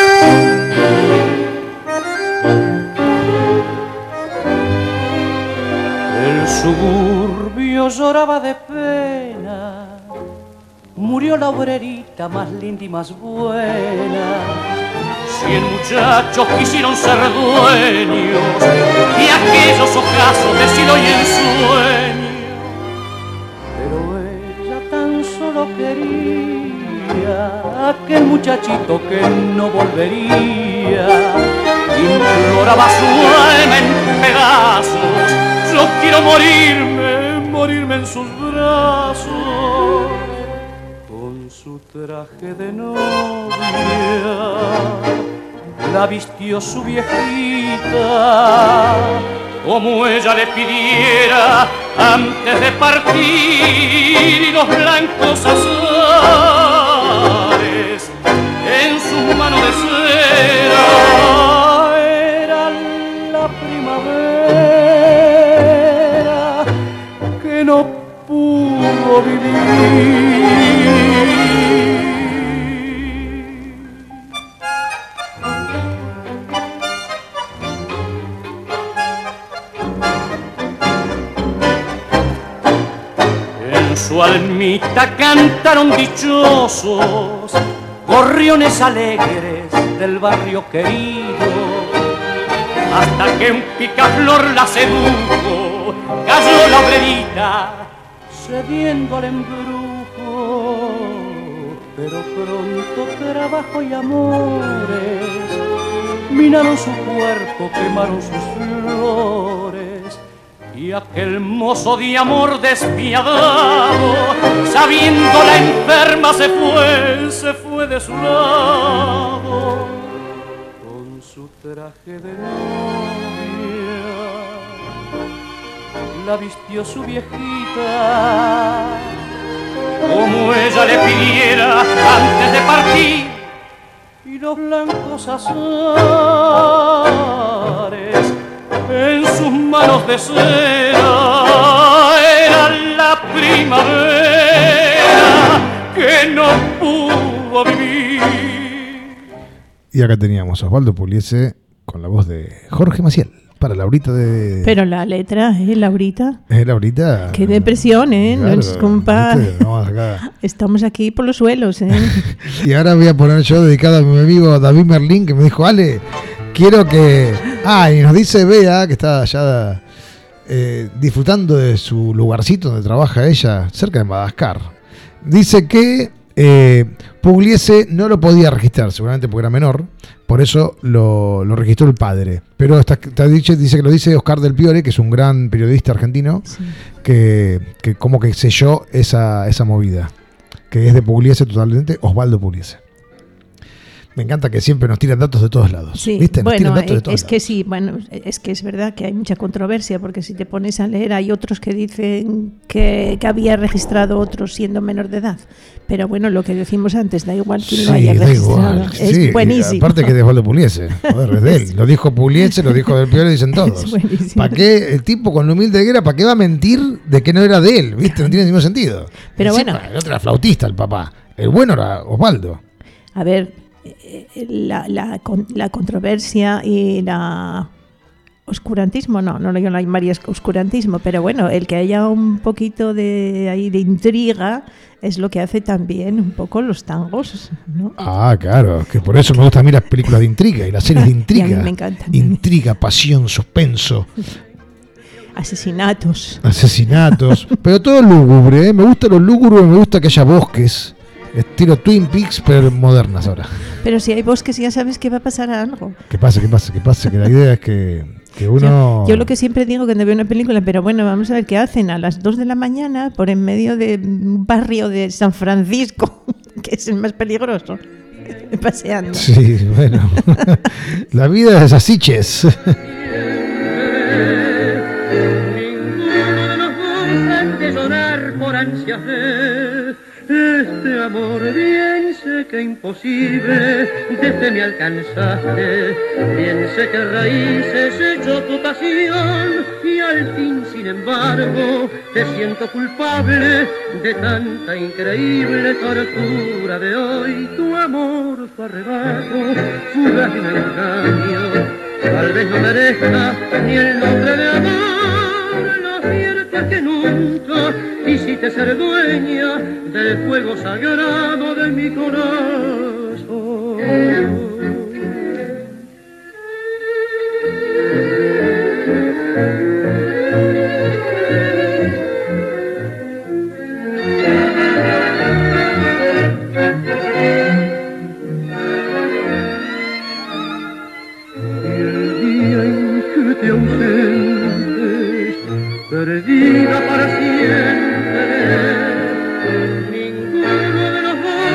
El suburbio lloraba de pena, murió la obrerita más linda y más buena. 100 muchachos quisieron ser dueños y aquellos ocasos de cielo y ensueño, pero ella tan solo quería aquel muchachito que no volvería. Imploraba su alma en pedazos, yo quiero morirme en sus brazos. Con Con su traje de novia la vistió su viejita, como ella le pidiera antes de partir, y los blancos azares en su mano de cera era la primavera que no pudo vivir. En su almita cantaron dichosos gorriones alegres del barrio querido, hasta que un picaflor la sedujo, cayó la obrerita cediendo al embrujo. Pero pronto trabajo y amores minaron su cuerpo, quemaron sus flores, y aquel mozo de amor despiadado, sabiendo la enferma, se fue de su lado. Con su traje de novia la vistió su viejita, como ella le pidiera antes de partir, y los blancos azares en sus manos de cera era la primavera que no pudo vivir. Y acá teníamos a Osvaldo Pugliese con la voz de Jorge Maciel para Laurita de... Pero la letra, Laurita. Laurita. Qué depresión, Claro, Nos compa. ¿viste? No, acá. Estamos aquí por los suelos, Y ahora voy a poner yo dedicado a mi amigo David Merlín, que me dijo, Ale, quiero que... y nos dice Bea, que está allá disfrutando de su lugarcito donde trabaja ella, cerca de Madagascar. Dice que Pugliese no lo podía registrar, seguramente porque era menor, por eso lo registró el padre. Pero dice que lo dice Oscar Del Piore, que es un gran periodista argentino, sí, que como que selló esa movida, que es de Pugliese totalmente, Osvaldo Pugliese. Me encanta que siempre nos tiran datos de todos lados. Sí, ¿viste? Nos tiran datos de todos es lados. que sí, bueno, es que es verdad que hay mucha controversia, porque si te pones a leer hay otros que dicen que había registrado otros siendo menor de edad. Pero bueno, lo que decimos antes, da igual quién lo haya registrado. Igual. Es sí, buenísimo. Aparte que es de Osvaldo Pugliese. Joder, es de él. Lo dijo Pugliese, lo dijo Del Piore, dicen todos. Es buenísimo. ¿Para qué el tipo con lo humilde que era, para qué va a mentir de que no era de él? ¿Viste? No tiene ningún sentido. Pero encima, bueno. el otro era flautista, el papá. El bueno era Osvaldo. A ver, la controversia y la oscurantismo, no lo llamaría oscurantismo, pero bueno, el que haya un poquito de intriga es lo que hace también un poco los tangos, ¿no? Claro, que por eso me gustan a mí las películas de intriga y las series de intriga. Y a mí me encantan. Intriga, pasión, suspenso. Asesinatos. Pero todo lúgubre, ¿eh? Me gusta lo lúgubre, me gusta que haya bosques. Estilo Twin Peaks, pero modernas ahora. Pero si hay bosques ya sabes que va a pasar algo. Que pase, que la idea es que uno... Yo lo que siempre digo cuando veo una película, pero bueno, vamos a ver qué hacen a las 2 de la mañana por en medio de un barrio de San Francisco, que es el más peligroso, paseando. Sí, bueno. La vida es así, ches. Ninguno de los dos han de llorar por ansias de este amor, bien sé que imposible desde me alcanzaste, bien sé que raíces echó tu pasión, y al fin sin embargo te siento culpable de tanta increíble tortura de hoy. Tu amor fue arrebato, fugaz y un engaño, tal vez no merezca ni el nombre de amor. Lo cierto es que nunca quisiste ser dueña del fuego sagrado de mi corazón. El día en que te ausentes, perdida para siempre, ninguno de los dos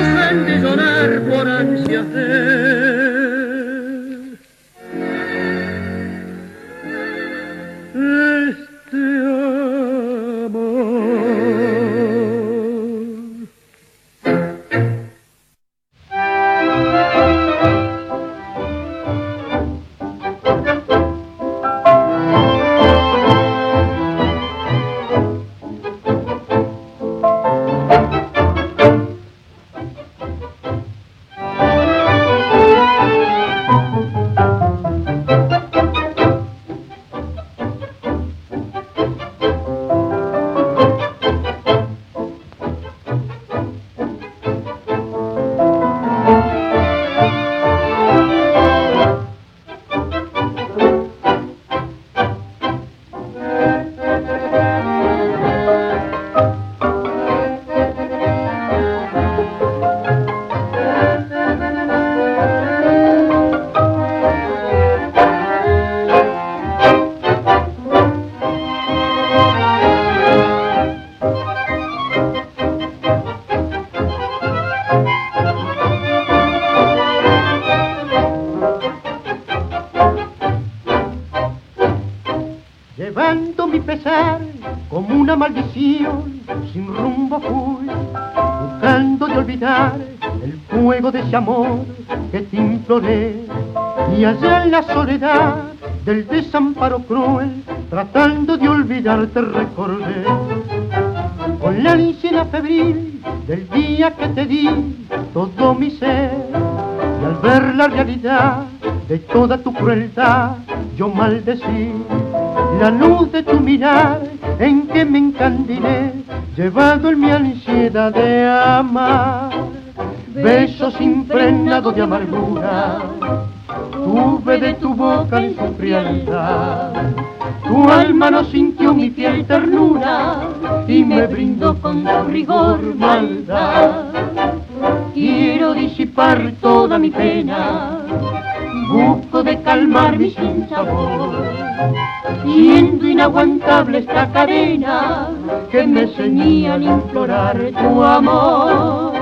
llevando mi pesar como una maldición, sin rumbo fui, buscando de olvidar el fuego de ese amor que te imploré, y allá en la soledad del desamparo cruel, tratando de olvidarte recordé, con la ansiedad febril del día que te di todo mi ser, y al ver la realidad de toda tu crueldad, yo maldecí la luz de tu mirar en que me encandilé, llevado en mi ansiedad de amar. Besos impregnados de amargura, tuve de tu boca en su frialdad. Tu alma no sintió mi fiel ternura y me brindó con tu rigor maldad. Quiero disipar toda mi pena, busco de calmar mi sinsabor, siendo inaguantable esta cadena que me ceñía al implorar tu amor.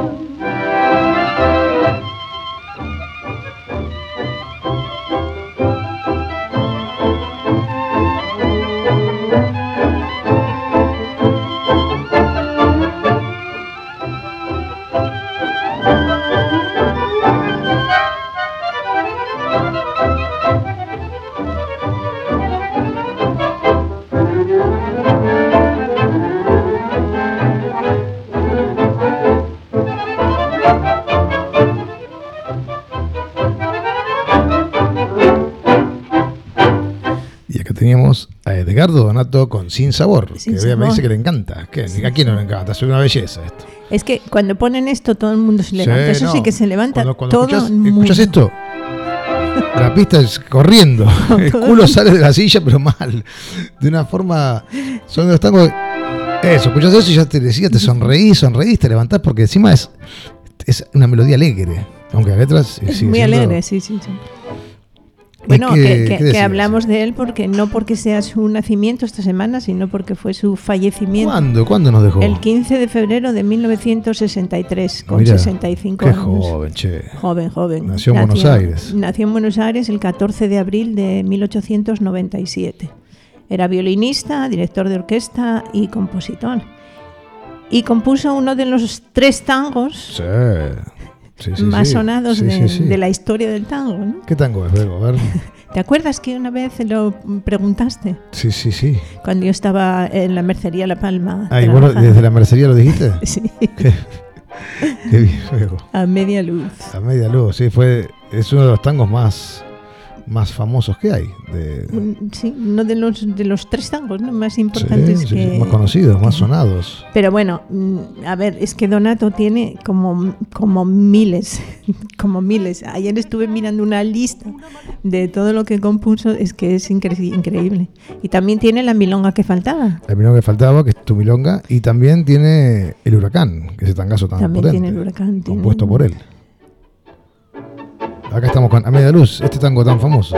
Teníamos a Edgardo Donato con Sin Sabor, Sin que Sabor. me dice que le encanta. ¿A quién no le encanta? Es una belleza esto. Es que cuando ponen esto todo el mundo se levanta. Eso no. sí que se levanta Cuando todo el mundo. escuchás esto, la pista es corriendo. El culo sale de la silla, pero mal. De una forma... Son de los tangos... Eso, escuchás eso y ya te decía, te sonreís, te levantás, porque encima es una melodía alegre. Aunque la letra Es muy alegre, sí. Bueno, que hablamos de él no porque sea su nacimiento esta semana, sino porque fue su fallecimiento. ¿Cuándo nos dejó? El 15 de febrero de 1963, con Mirá, 65 qué años. joven, che. Joven. Nació en Buenos Aires. Nació en Buenos Aires el 14 de abril de 1897. Era violinista, director de orquesta y compositor. Y compuso uno de los 3 tangos más sonados de la historia del tango, ¿no? ¿Qué tango es, Bego? A ver. ¿Te acuerdas que una vez lo preguntaste? Sí. Cuando yo estaba en la mercería La Palma. Ah, ¿y bueno, desde la mercería lo dijiste? Sí. Qué bien, Bego. A media luz. A media luz, sí, es uno de los tangos más famosos que hay. Sí, uno de los 3 tangos, ¿no?, más importantes más conocidos, más sonados. Pero bueno, a ver, es que Donato tiene como miles. Ayer estuve mirando una lista de todo lo que compuso, es que es increíble. Y también tiene La milonga que faltaba. La milonga que faltaba, que es tu milonga, y también tiene El huracán, que es ese tangazo tan también potente. Tiene El huracán. Compuesto por él. Acá estamos con A media luz, este tango tan famoso.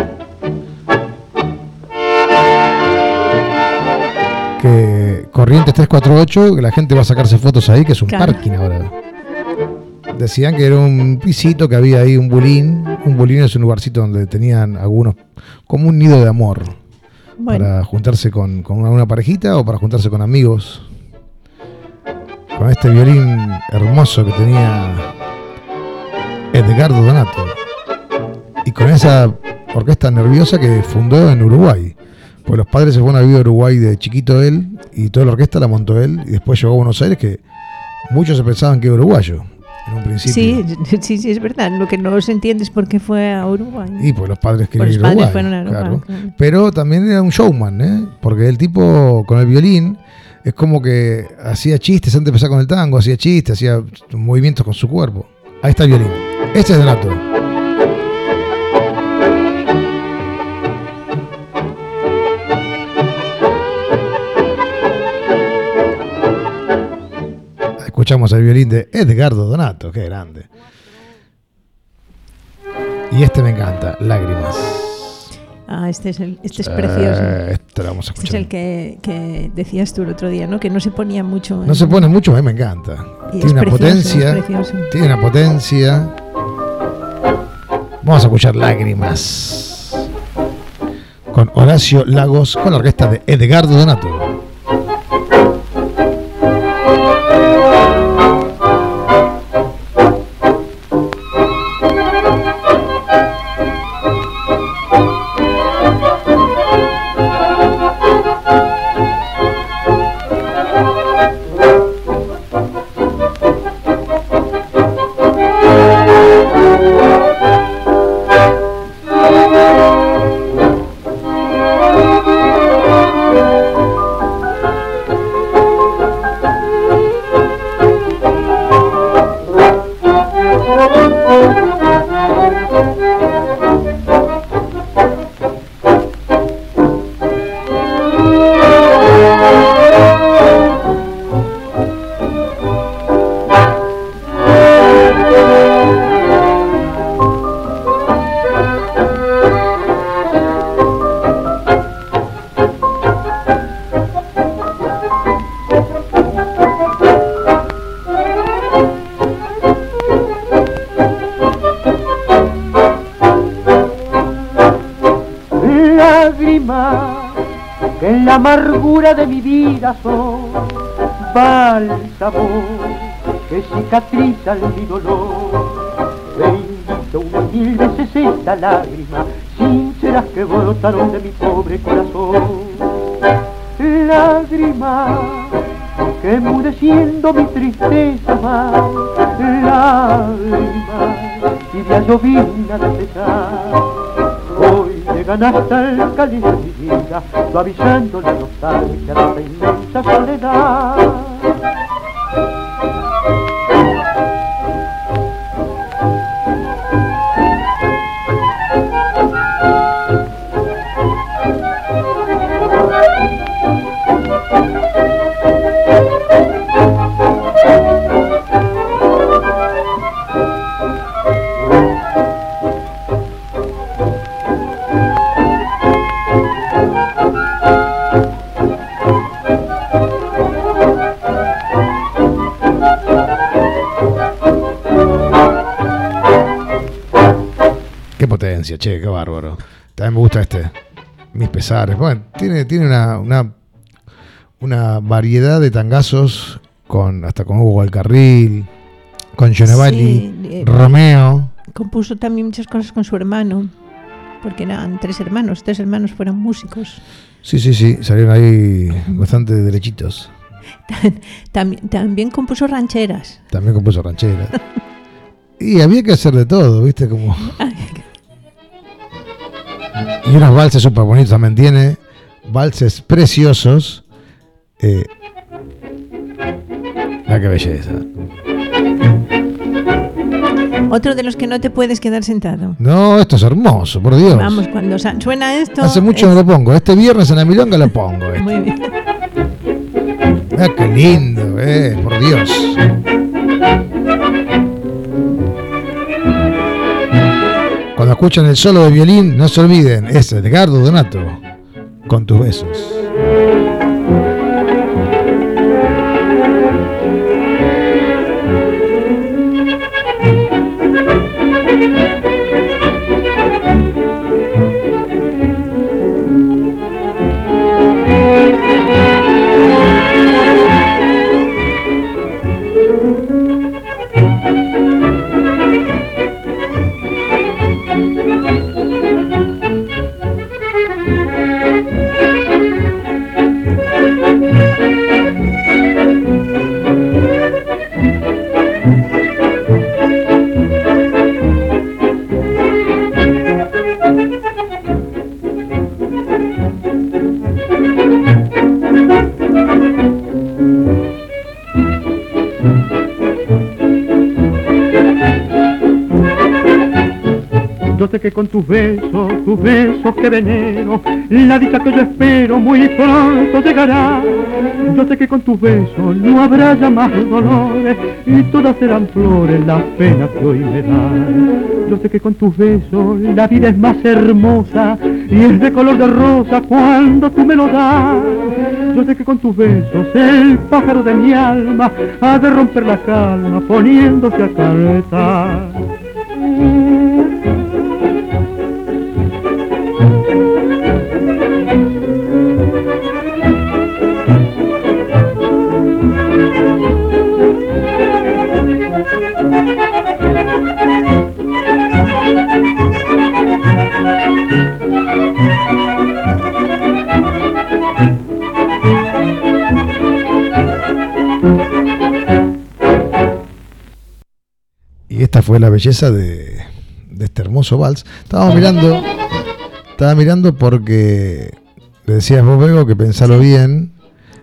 Que Corrientes 348, que la gente va a sacarse fotos ahí, que es un parking ahora. Decían que era un pisito, que había ahí un bulín. Un bulín es un lugarcito donde tenían algunos, como un nido de amor. Bueno. Para juntarse con una parejita o para juntarse con amigos. Con este violín hermoso que tenía Edgardo Donato. Y con esa orquesta nerviosa que fundó en Uruguay. Pues los padres se fueron a vivir a Uruguay de chiquito él, y toda la orquesta la montó él, y después llegó a Buenos Aires, que muchos se pensaban que era uruguayo en un principio. Sí, es verdad. Lo que no se entiende es por qué fue a Uruguay. Y pues los padres querían ir a Uruguay. Fueron a Uruguay, claro. Pero también era un showman, porque el tipo con el violín es como que hacía chistes antes de empezar con el tango, hacía chistes, hacía movimientos con su cuerpo. Ahí está el violín. Este es Donato. Escuchamos el violín de Edgardo Donato, qué grande. Y este me encanta, Lágrimas. Este es precioso. Este lo vamos a escuchar. Este es el que decías tú el otro día, ¿no? Que no se ponía mucho. No se pone mucho, a mí me encanta. Tiene una potencia. Tiene una potencia. Vamos a escuchar Lágrimas. con Horacio Lagos, con la orquesta de Edgardo Donato. La amargura de mi vida son bálsamo que cicatriza mi dolor. Bendito una mil veces esta lágrima sinceras que brotaron de mi pobre corazón. Lágrimas que enmudeciendo mi tristeza más, lágrimas tibia llovizna de pesar. Hoy le ganaste el cáliz de mi vida, suavizando la nostalgia de esta inmensa soledad. Che, qué bárbaro. También me gusta Mis pesares. Bueno, tiene una variedad de tangazos hasta con Hugo Alcarril, con Gionevalli, sí, Romeo. Compuso también muchas cosas con su hermano, porque eran tres hermanos fueron músicos. Sí, salieron ahí bastante derechitos. También compuso rancheras. Y había que hacer de todo, ¿viste? Como... Y unos valses súper bonitos también tiene. Valses preciosos. Qué belleza. Otro de los que no te puedes quedar sentado. No, esto es hermoso, por Dios. Vamos, cuando suena esto... Hace mucho no lo pongo. Este viernes en la milonga lo pongo. Muy bien. Qué lindo, por Dios. Cuando escuchan el solo de violín, no se olviden, es Edgardo Donato, con tus besos. Yo sé que con tus besos que veneno, la dicha que yo espero muy pronto llegará. Yo sé que con tus besos no habrá ya más dolores y todas serán flores las penas que hoy me dan. Yo sé que con tus besos la vida es más hermosa y es de color de rosa cuando tú me lo das. Yo sé que con tus besos el pájaro de mi alma ha de romper la calma poniéndose a cantar. fue la belleza de este hermoso vals. Estaba mirando porque le decías vos, Bego, que pensalo bien.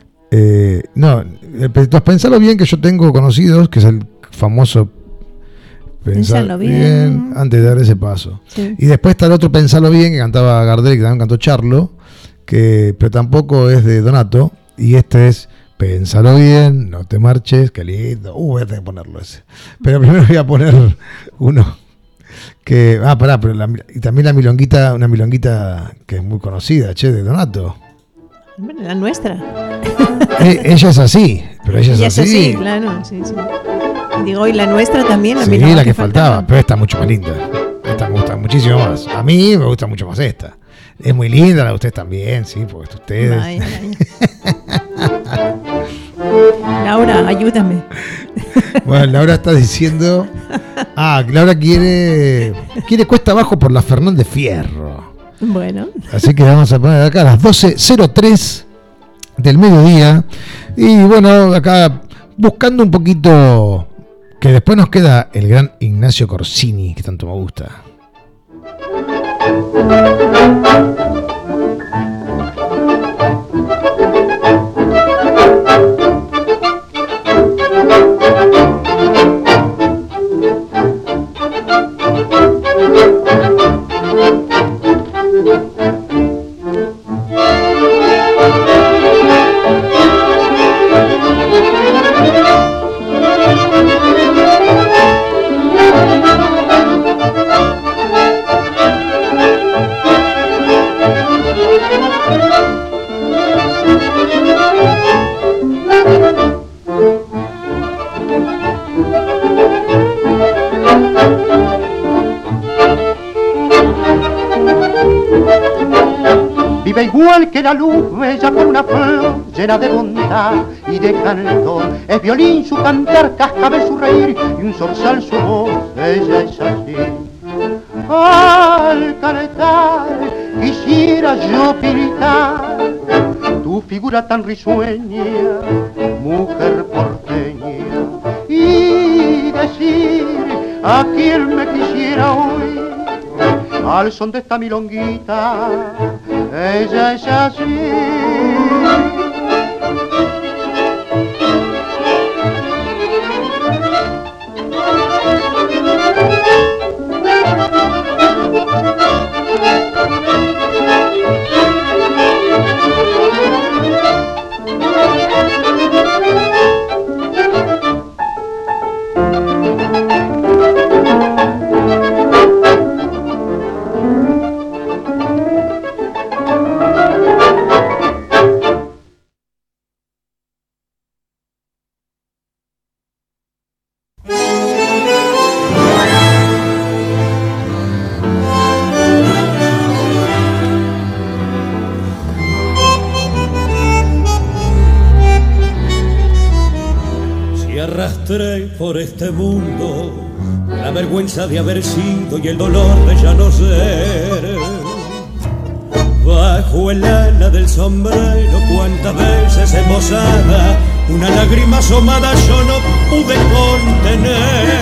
Pensalo bien, que yo tengo conocidos, que es el famoso Pensalo bien antes de dar ese paso. Sí. Y después está el otro Pensalo bien, que cantaba Gardel, que también cantó Charlo, pero tampoco es de Donato. Y este es Pensalo bien, no te marches, qué lindo. Voy a tener que ponerlo ese. Pero primero voy a poner uno que... y también la milonguita, una milonguita que es muy conocida, de Donato. La nuestra. Ella es así, pero ella es así. Claro, sí. Y digo, y la nuestra también. Sí, la que faltaba, pero esta es mucho más linda. Esta me gusta muchísimo más. A mí me gusta mucho más esta. Es muy linda, la de ustedes también, sí, porque ustedes... Vaya. Laura, ayúdame. Bueno, Laura está diciendo... Laura quiere Cuesta Abajo por la Fernández Fierro. Bueno. Así que vamos a poner acá a las 12:03 del mediodía. Y bueno, acá buscando un poquito, que después nos queda el gran Ignacio Corsini, que tanto me gusta. Igual que la luz bella por una flor llena de bondad y de canto, es violín su cantar, cascabel su reír y un zorzal su voz, ella es así. Al canetar quisiera yo pintar tu figura tan risueña, mujer porteña, y decir a quien me quisiera hoy al son de esta milonguita, ella es así. Por este mundo, la vergüenza de haber sido y el dolor de ya no ser. Bajo el ala del sombrero, cuántas veces embosada, una lágrima asomada yo no pude contener.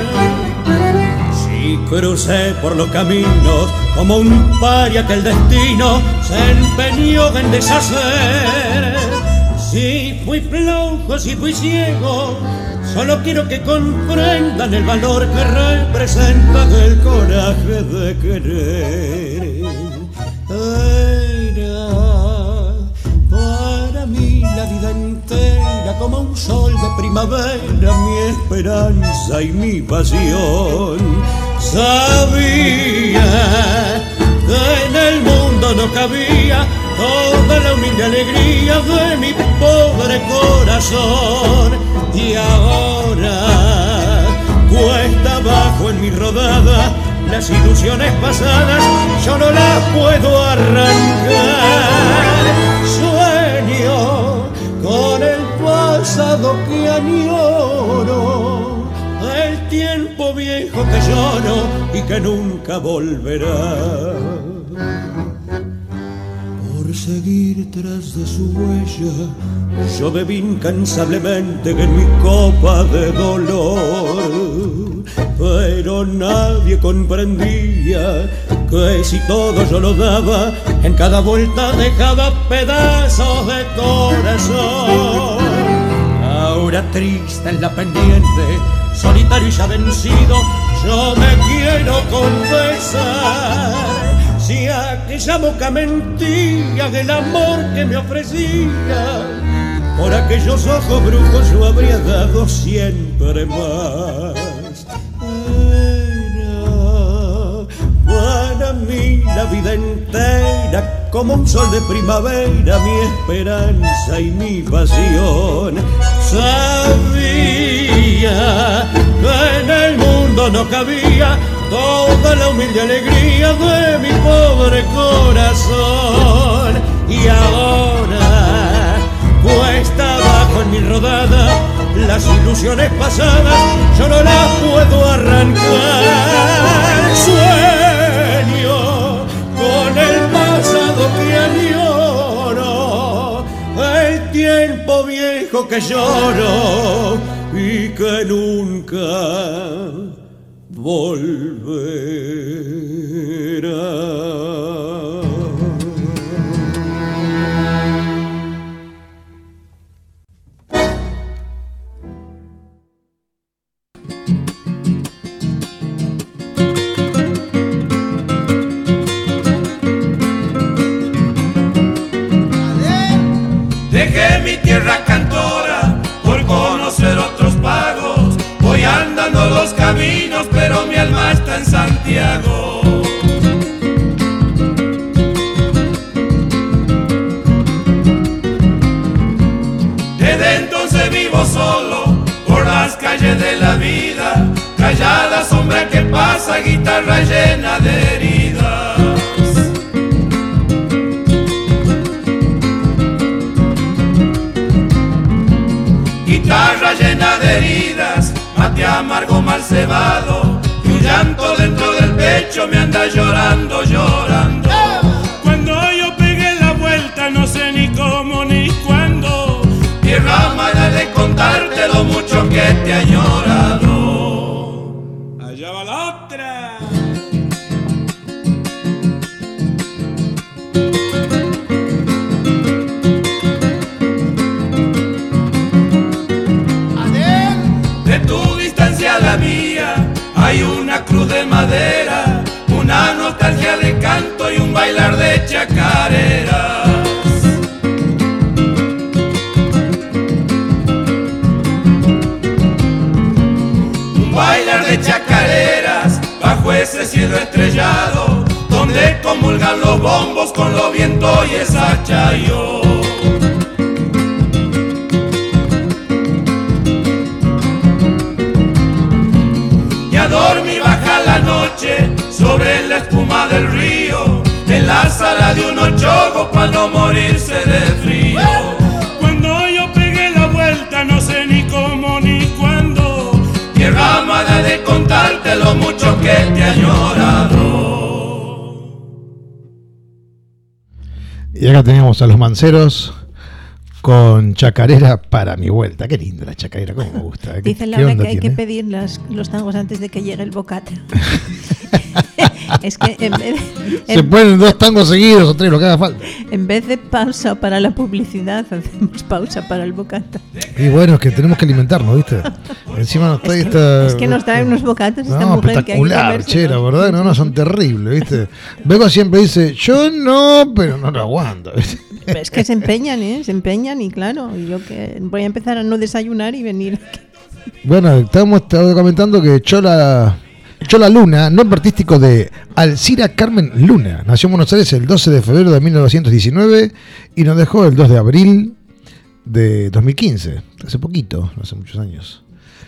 Si crucé por los caminos como un paria que el destino se empeñó en deshacer. Si fui flojo, si fui ciego, solo quiero que comprendan el valor que representa el coraje de querer. Era para mí la vida entera como un sol de primavera, mi esperanza y mi pasión. Sabía que en el mundo no cabía toda la humilde alegría de mi pobre corazón. Y ahora, cuesta abajo en mi rodada, las ilusiones pasadas yo no las puedo arrancar. Sueño con el pasado que añoro, el tiempo viejo que lloro y que nunca volverá. Por seguir tras de su huella, yo bebí incansablemente en mi copa de dolor. Pero nadie comprendía que si todo yo lo daba, en cada vuelta dejaba pedazos de corazón. Ahora triste en la pendiente, solitario y ya vencido, yo me quiero confesar. Si aquella boca mentía del amor que me ofrecía, por aquellos ojos brujos yo habría dado siempre más. Era para mí la vida entera como un sol de primavera, mi esperanza y mi pasión. Sabía que en el mundo no cabía toda la humilde alegría de mi pobre corazón. Y ahora, cuesta abajo en mi rodada, las ilusiones pasadas yo no las puedo arrancar. Sueño con el pasado que añoro, el tiempo viejo que lloro y que nunca volverá. Dejé mi tierra cantora por conocer otros pagos. Voy andando los caminos, pero mi alma está en Santiago. Desde entonces vivo solo por las calles de la vida, callada sombra que pasa, guitarra llena de heridas. Guitarra llena de heridas, mate amargo mal cebado, y un llanto dentro del pecho me anda llorando, llorando. Cuando yo pegué la vuelta, no sé ni cómo ni cuándo, tierra mala de contarte lo mucho que te ha añorado. Allá va la otra. De tu distancia a la mía hay una cruz de madera, una nostalgia de canto y un bailar de chacareras. Un bailar de chacareras bajo ese cielo estrellado, donde comulgan los bombos con los vientos y esa chayo. Dormí baja la noche sobre la espuma del río, en la sala de un ochogo para no morirse de frío. Cuando yo pegué la vuelta, no sé ni cómo ni cuándo, tierra amada de contarte lo mucho que te ha añorado. Y acá tenemos a los manceros con chacarera para mi vuelta. Qué linda la chacarera, cómo me gusta. Dice Laura que hay que pedir los tangos antes de que llegue el bocata. Es que en vez de, se ponen 2 tangos seguidos o 3, lo que haga falta. En vez de pausa para la publicidad, hacemos pausa para el bocata. Y bueno, es que tenemos que alimentarnos, ¿viste? Encima nos trae es que nos trae unos bocatas esta mujer que hay que espectacular, che, la verdad, no, son terribles, ¿viste? Bego siempre dice, yo no, pero no lo aguanto, ¿viste? Es que se empeñan y claro, yo que voy a empezar a no desayunar y venir. Bueno, estaba comentando que Chola Luna, nombre artístico de Alcira Carmen Luna, nació en Buenos Aires el 12 de febrero de 1919 y nos dejó el 2 de abril de 2015, hace poquito, no hace muchos años.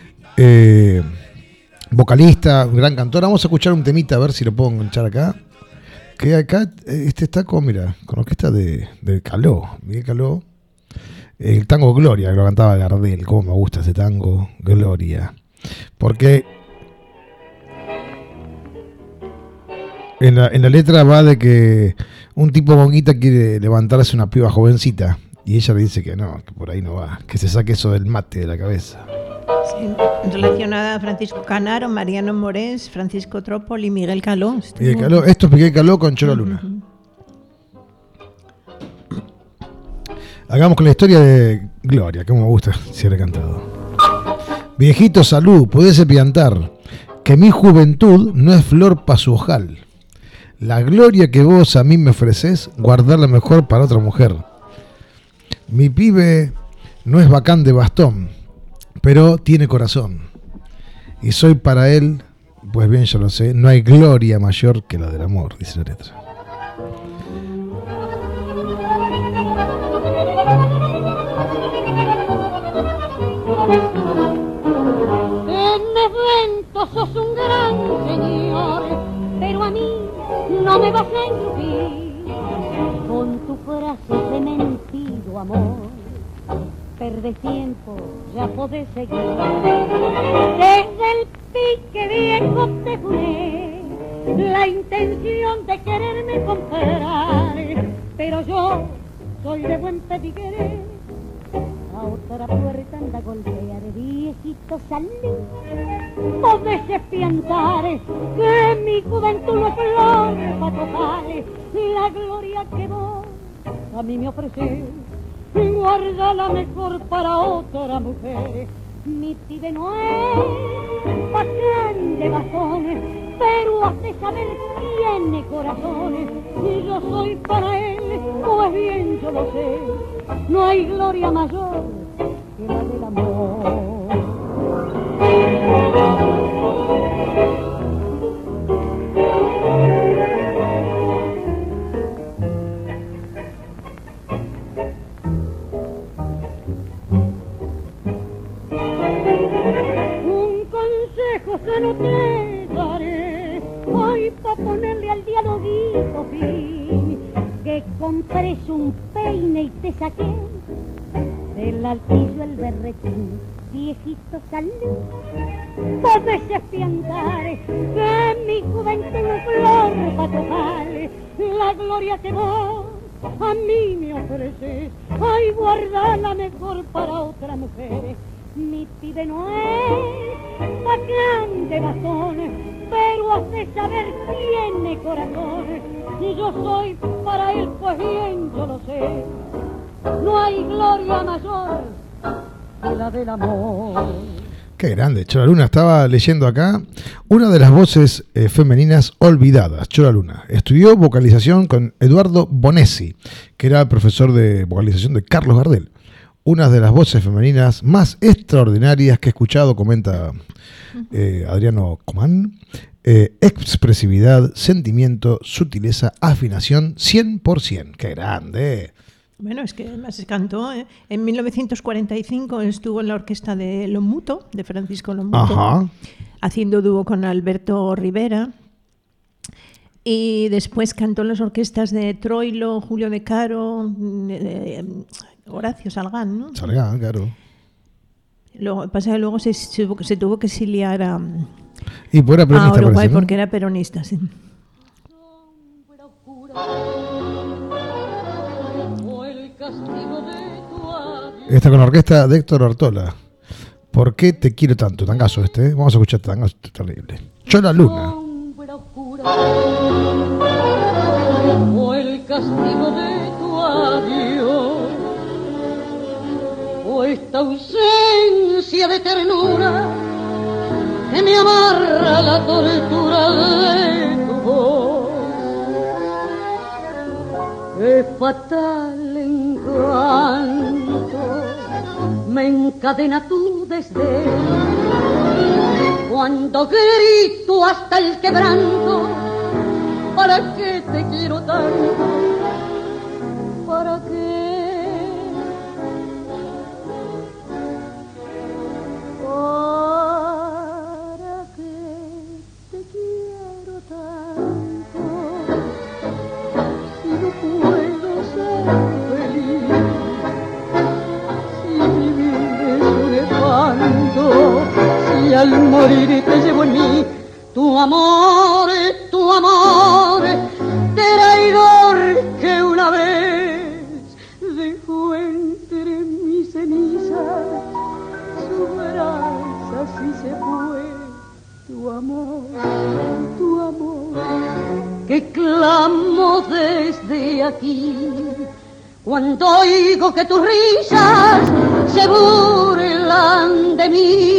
Vocalista, gran cantora. Vamos a escuchar un temita a ver si lo puedo enganchar acá. Que acá está con orquesta de Caló, Miguel Caló. El tango Gloria, que lo cantaba Gardel. Cómo me gusta ese tango Gloria. Porque en la letra va de que Un tipo con guita quiere levantarse una piba jovencita y ella le dice que no, que por ahí no va, que se saque eso del mate de la cabeza. Sí, relacionada a Francisco Canaro, Mariano Morés, Francisco Trópoli y Miguel Caló. Miguel Caló, esto es Miguel Caló con Chora Luna. Hagamos con la historia de Gloria, que me gusta si he cantado. Viejito, salud, podés piantar, que mi juventud no es flor pa' su ojal. La gloria que vos a mí me ofreces, guardarla mejor para otra mujer. Mi pibe no es bacán de bastón, pero tiene corazón. Y soy para él, pues bien yo lo sé, no hay gloria mayor que la del amor, dice la letra. En eventos sos un gran señor, pero a mí no me vas a engrupir con tu frase de mentido amor. Perdés tiempo, ya podés seguir. Desde el pique viejo te juré la intención de quererme comprar, pero yo soy de buen pedigrí. A otra puerta anda a golpear, viejito salud. Podés espiantar que mi juventud no es flor pa' tocar la gloria que vos a mí me ofreces. Guárdala mejor para otra mujer. Mi pibe no es bacán de bastones, pero hace saber tiene corazones. Y yo soy para él, pues bien yo lo sé. No hay gloria mayor que la del amor. Un consejo que no te daré hoy pa' ponerle al dialoguito fin, que compres un peine y te saqué del altillo el berretín. Viejito salud, podés espiantar que mi juventud no flor pa' tocar la gloria que vos a mí me ofreces. Ay, guardala mejor para otra mujer. Mi pibe no es bacán de bastones, pero hace saber tiene corazones. Y yo soy para él, pues bien yo lo sé. No hay gloria mayor que la del amor. Qué grande, Chora Luna. Estaba leyendo acá una de las voces femeninas olvidadas, Chora Luna. Estudió vocalización con Eduardo Bonesi, que era el profesor de vocalización de Carlos Gardel. Una de las voces femeninas más extraordinarias que he escuchado, comenta Adriano Comán. Expresividad, sentimiento, sutileza, afinación, 100%. ¡Qué grande! Bueno, es que además se cantó. En 1945 estuvo en la orquesta de Lomuto, de Francisco Lomuto, Ajá. haciendo dúo con Alberto Rivera. Y después cantó en las orquestas de Troilo, Julio De Caro, Horacio Salgán, ¿no? Salgán, claro. Lo que pasa es que luego se tuvo que exiliar a Y pues era peronista, Uruguay, parece, ¿no? porque era peronista, sí. Esta con la orquesta de Héctor Ortola. ¿Por qué te quiero tanto? Tangazo este, ¿eh? Vamos a escuchar tangazo terrible. Chora Luna. O el castigo de tu adiós, o esta ausencia de ternura que me amarra la tortura de tu voz. Es fatal encanto, me encadena tu desdén, cuando grito hasta el quebranto. ¿Para qué te quiero tanto? ¿Para qué? ¿Para qué te quiero tanto? Si no puedo ser feliz, si vivir es un espanto, si al morir te llevo en mí tu amor, traidor aquí. Cuando oigo que tus risas se burlan de mí,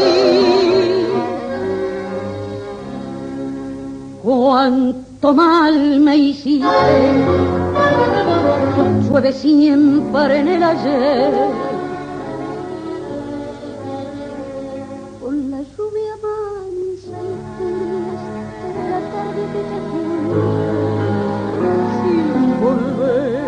cuánto mal me hiciste, llueve siempre en el ayer, con la lluvia mansa y triste de la tarde que te fui, sin volver.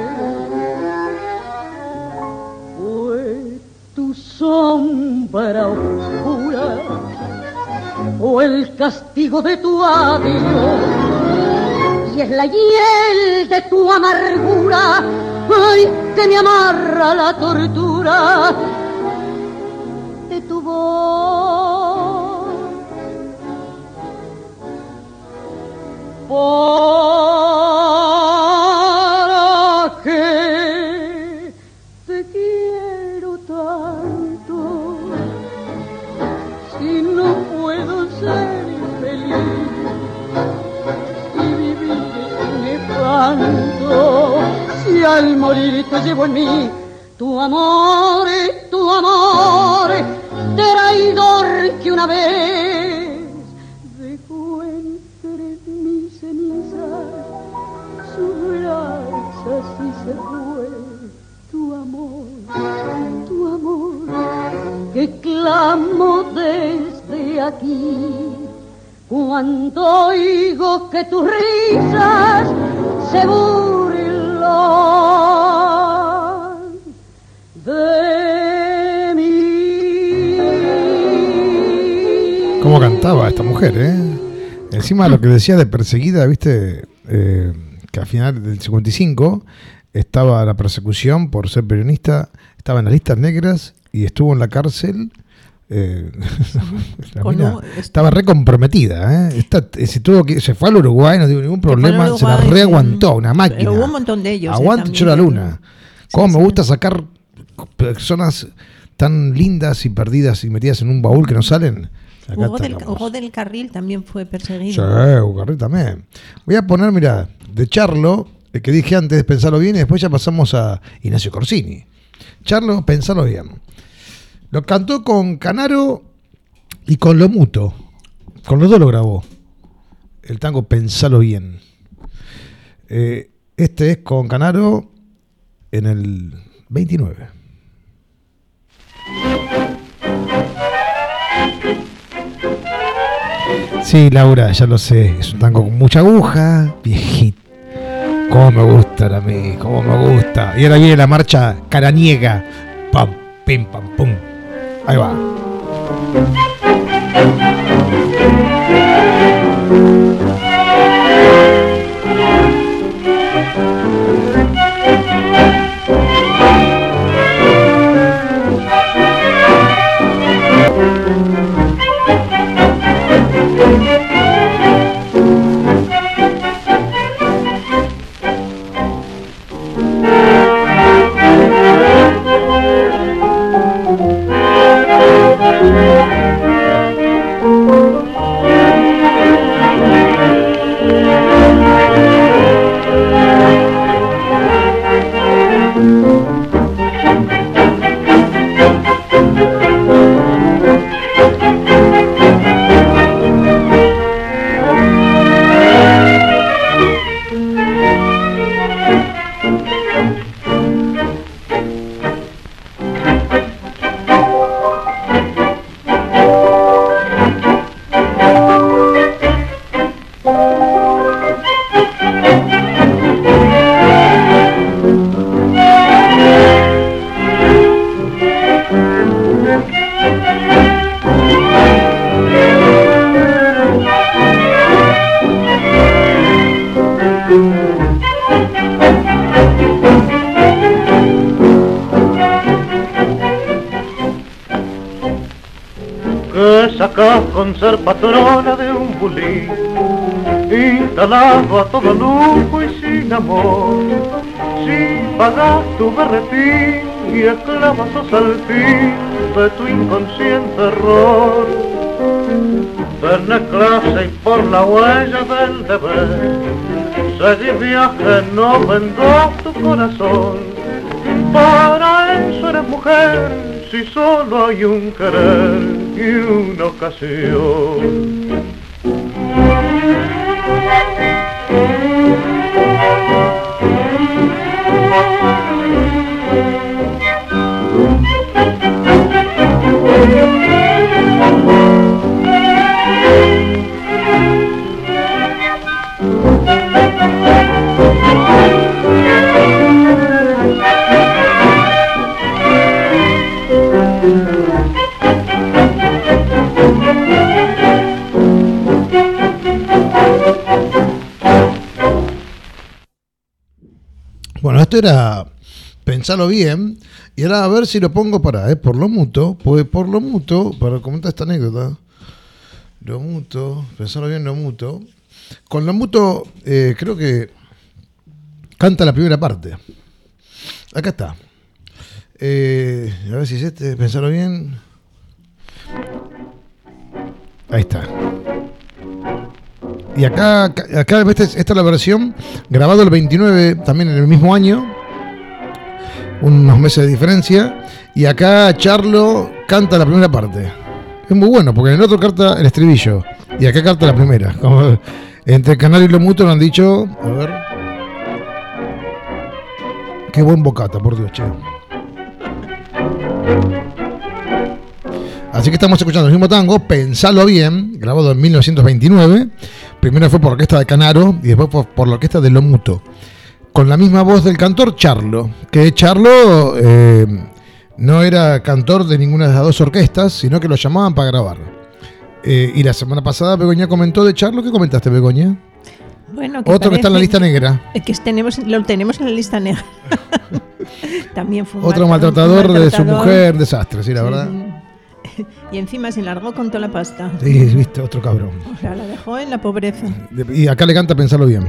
Fue tu sombra oscura o el castigo de tu adiós, y es la hiel de tu amargura, ay, que me amarra la tortura de tu voz. ¿Para qué te quiero tanto si no puedo ser feliz y vivir sin espanto? Si al morir te llevo en mí tu amor, traidor que una vez dejó entre mis cenizas sus brasas y se fue tu amor, que clamo desde aquí. Cuando oigo que tus risas se burlan de mí. ¿Cómo cantaba esta mujer, Encima lo que decía de perseguida, viste, que al final del 55 estaba la persecución por ser peronista, estaba en las listas negras y estuvo en la cárcel. La mina estaba re comprometida, se fue al Uruguay, no tuvo ningún problema, Uruguay, se la reaguantó, una máquina. Pero hubo un montón de ellos. Aguante yo la luna. Cómo me gusta sacar personas tan lindas y perdidas y metidas en un baúl que no salen. Hugo del Carril también fue perseguido. Sí, Hugo Carril también. Voy a poner, mira, de Charlo, el que dije antes, Pensalo Bien, y después ya pasamos a Ignacio Corsini. Charlo, Pensalo Bien. Lo cantó con Canaro y con Lomuto. Con los dos lo grabó. El tango Pensalo Bien. Este es con Canaro en el 29. Sí, Laura, ya lo sé. Es un tango con mucha aguja, viejito. Cómo me gusta a mí, cómo me gusta. Y ahora viene la marcha caraniega. Pam, pim, pam, pum. Ahí va. Con ser patrona de un bulín, instalado a todo lujo y sin amor, si pagas tu berretín y esclava sos al fin de tu inconsciente error. Tenés clase y por la huella del deber seguir viaje, no vendas tu corazón. Para eso eres mujer, si solo hay un querer y una ocasión. Bueno, esto era pensarlo bien. Y ahora a ver si lo pongo por lo mutuo. Pues por lo mutuo, para comentar esta anécdota. Lo mutuo, pensarlo bien, lo mutuo. Con lo mutuo, creo que canta la primera parte. Acá está. A ver si es este, pensarlo bien. Ahí está. Y acá esta es la versión grabado el 29, también en el mismo año, unos meses de diferencia. Y acá Charlo canta la primera parte. Es muy bueno, porque en el otro canta el estribillo y acá canta la primera. Como entre Canario y lo mutuo lo han dicho. A ver. Qué buen bocata, por Dios, che. Así que estamos escuchando el mismo tango, Pensalo Bien, grabado en 1929. Primero fue por orquesta de Canaro y después por la orquesta de Lo Mutuo. Con la misma voz del cantor Charlo, que Charlo no era cantor de ninguna de las dos orquestas, sino que lo llamaban para grabar. Y la semana pasada Begoña comentó de Charlo. ¿Qué comentaste, Begoña? Bueno, otro que está en la lista negra. Que lo tenemos en la lista negra. También fue otro maltratador de su mujer, desastre, sí, la verdad. Y encima se largó con toda la pasta. Sí, viste, otro cabrón. O sea, la dejó en la pobreza. Y acá le canta Pensarlo Bien.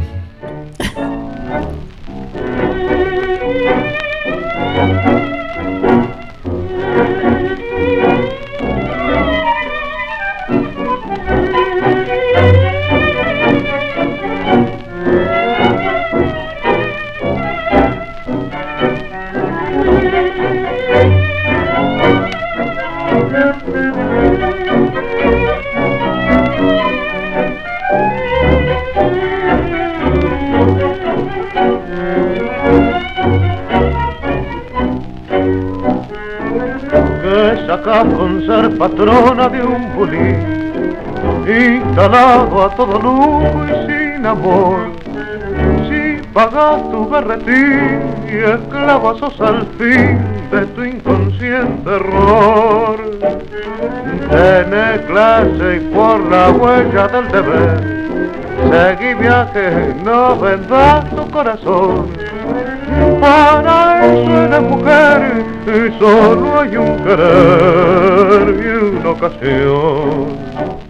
Sacas con ser patrona de un bulín, instalado a todo lujo y sin amor. Si pagas tu berretín y esclava sos al fin de tu inconsciente error. Tenés clase y por la huella del deber, seguí viaje, no vendas tu corazón. Para eso eres mujer y solo hay un querer y una ocasión.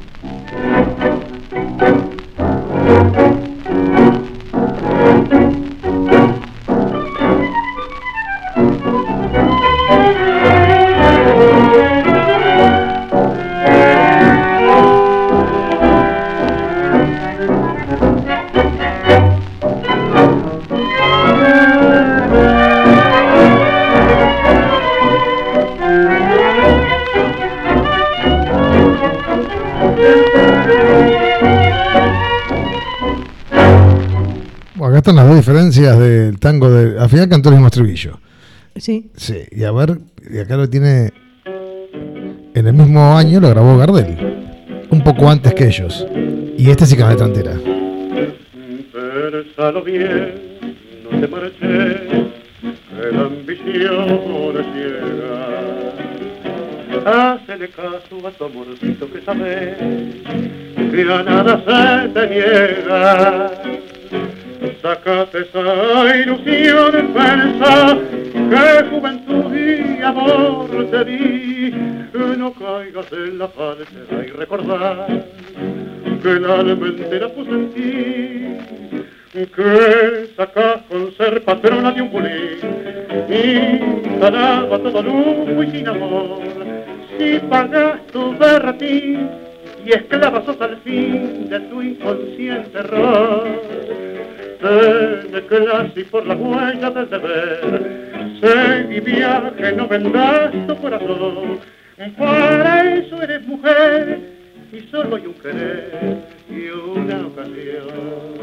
Acá están las dos diferencias del tango de... Al final cantó el mismo estribillo. Sí. Sí, y a ver, y acá lo tiene... En el mismo año lo grabó Gardel. Un poco antes que ellos. Y este sí que es de Trantera. Pensalo bien, no te marches, que la ambición es ciega. Hácele caso a tu amorcito que sabes que a nada se te niega. Sácate esa ilusión en falsa que juventud y amor te di. No caigas en la falsedad y recordar que el alma entera puso en ti. Que sacas con ser patrona de un bulín, instalado a todo lujo y sin amor. Si pagas tu berretín y esclava sos al fin de tu inconsciente error. Ten clase por la huella del deber, seguí viaje, no vendas tu corazón. Para eso eres mujer y solo hay un querer y una ocasión.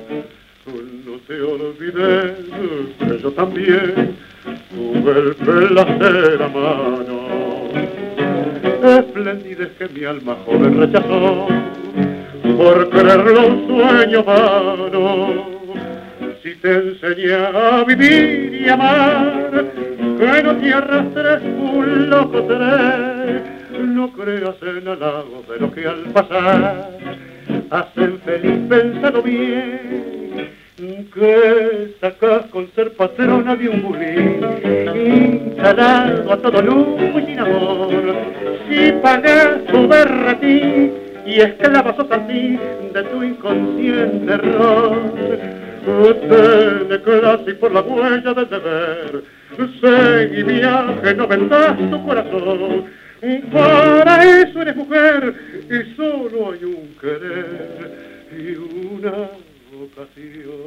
No te olvides que yo también tuve el placer a mano. Esplendidez que mi alma joven rechazó por creerlo un sueño vano. Si te enseñé a vivir y amar, que no te arrastres un loco seré. No creas en halagos de lo que al pasar hacen feliz pensado bien, que sacas con ser patrona de un bulín, instalado a todo lujo y sin amor. Si pagas tu berretín y esclava sos así de tu inconsciente error, ten clase por la huella del deber, seguí viaje, no vendas tu corazón. Para eso eres mujer y solo hay un querer y una ocasión.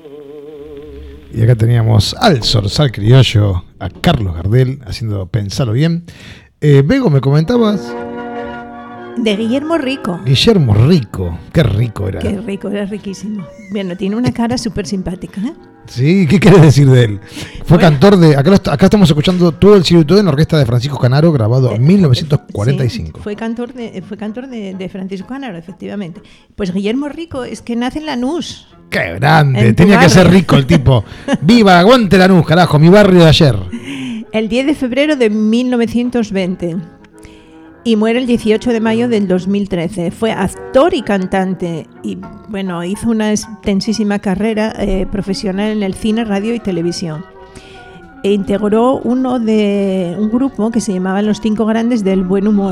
Y acá teníamos al zorzal criollo, a Carlos Gardel, haciendo Pensalo Bien. Bego, me comentabas... De Guillermo Rico. Guillermo Rico, qué rico era. Qué rico, era riquísimo. Bueno, tiene una cara súper simpática, ¿eh? Sí, ¿qué quieres decir de él? Fue cantor de... Acá estamos escuchando todo el siglo todo en la orquesta de Francisco Canaro, grabado en 1945. Sí, fue cantor de Francisco Canaro, efectivamente. Pues Guillermo Rico es que nace en Lanús. ¡Qué grande! Tenía que ser rico el tipo. ¡Viva, aguante Lanús, carajo! Mi barrio de ayer. El 10 de febrero de 1920. Y muere el 18 de mayo del 2013. Fue actor y cantante y, bueno, hizo una extensísima carrera profesional en el cine, radio y televisión. E integró un grupo que se llamaba Los Cinco Grandes del Buen Humor,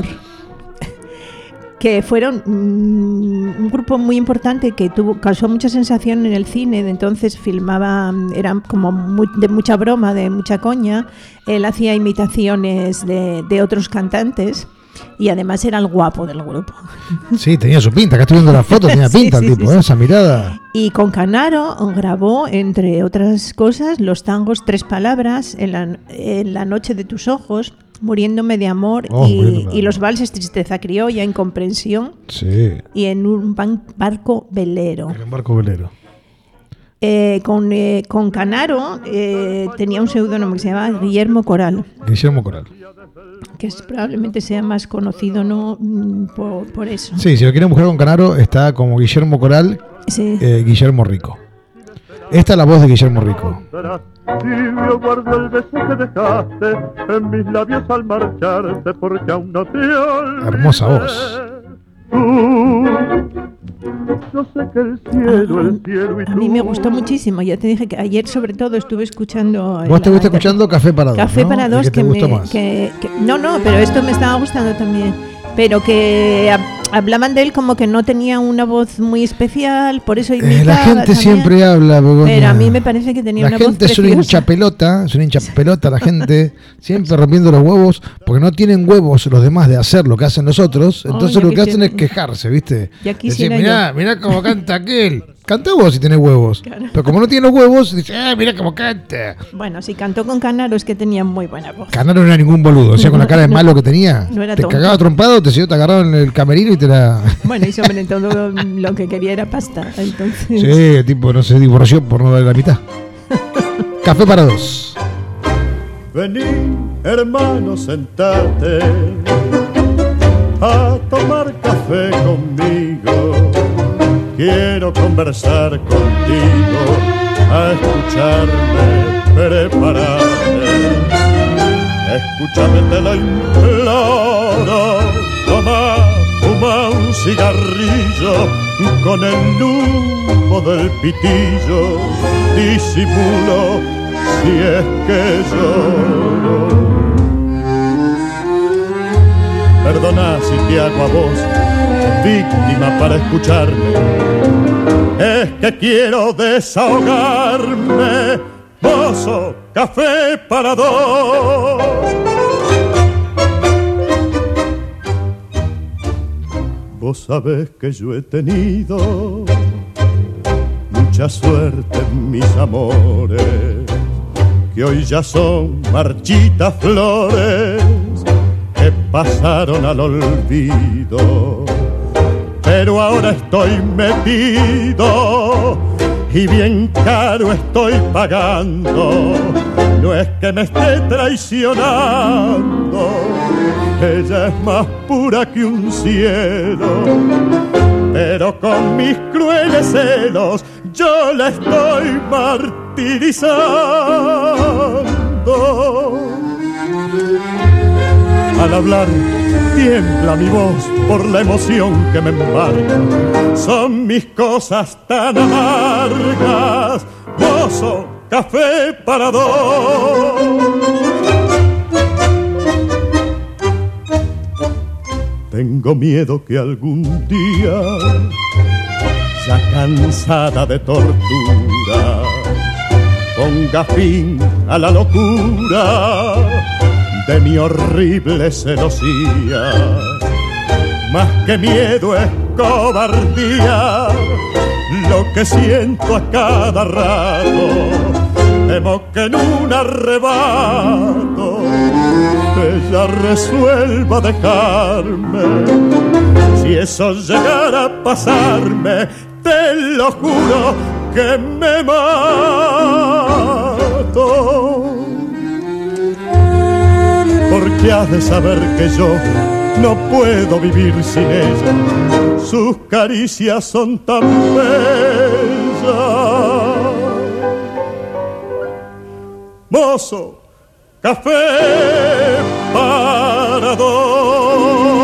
que fueron un grupo muy importante que causó mucha sensación en el cine. De entonces filmaba, eran como de mucha broma, de mucha coña. Él hacía imitaciones de otros cantantes. Y además era el guapo del grupo. Sí, tenía su pinta. Acá estoy viendo la foto, tenía pinta el tipo, sí. Esa mirada. Y con Canaro grabó, entre otras cosas, los tangos Tres Palabras, en la noche de tus ojos, Muriéndome de amor, y los valses Tristeza criolla, Incomprensión, sí. Y en un barco velero. En un barco velero. Con Canaro tenía un seudónimo que se llamaba Guillermo Coral. Guillermo Coral. Que probablemente sea más conocido, ¿no? Por eso. Sí, si lo quieren buscar con Canaro, está como Guillermo Coral, sí. Guillermo Rico. Esta es la voz de Guillermo Rico. Yo guardo el beso que dejaste en mis labios al marcharte, porque aún no te olvidé. Hermosa voz. Yo sé que el cielo y tú. A mí me gustó muchísimo. Ya te dije que ayer, sobre todo, estuve escuchando. ¿Vos te estuviste escuchando Café para Dos? Café ¿no? para Dos, que me gustó más. No, pero esto me estaba gustando también. Pero que hablaban de él como que no tenía una voz muy especial, por eso imitaba. La gente también siempre habla, Begoña. Pero a mí me parece que tenía una voz preciosa. La gente es una hincha pelota, la gente siempre rompiendo los huevos, porque no tienen huevos los demás de hacer lo que hacen los otros, entonces lo que hacen es quejarse, ¿viste? Decir, mirá cómo canta aquel. Canta vos si tenés huevos. Claro. Pero como no tiene los huevos, dice, mirá cómo canta. Bueno, si cantó con Canaro es que tenía muy buena voz. Canaro no era ningún boludo, o sea, con la cara de malo que tenía. No era te cagaba trompado, te agarraba en el camerino y te la... Bueno, y sobre todo lo que quería era pasta, entonces... Sí, el tipo no se divorció por no darle la mitad. Café para Dos. Vení, hermano, sentate a tomar café conmigo. Quiero conversar contigo, a escucharme, prepararte. Escúchame, te lo imploro. Fuma un cigarrillo con el humo del pitillo. Disimulo si es que lloro. Perdona si te hago a vos víctima para escucharme. Es que quiero desahogarme. Mozo, café para dos. Vos sabés que yo he tenido mucha suerte mis amores, que hoy ya son marchitas flores que pasaron al olvido. Pero ahora estoy metido y bien caro estoy pagando. No es que me esté traicionando, ella es más pura que un cielo, pero con mis crueles celos yo la estoy martirizando. Al hablar tiembla mi voz por la emoción que me embarga. Son mis cosas tan amargas. Mozo, café para dos. Tengo miedo que algún día, ya cansada de tortura, ponga fin a la locura de mi horrible celosía. Más que miedo es cobardía lo que siento a cada rato. Temo que en un arrebato ella resuelva dejarme. Si eso llegara a pasarme, te lo juro que me mato. Porque has de saber que yo no puedo vivir sin ella. Sus caricias son tan bellas. Mozo, café para dos.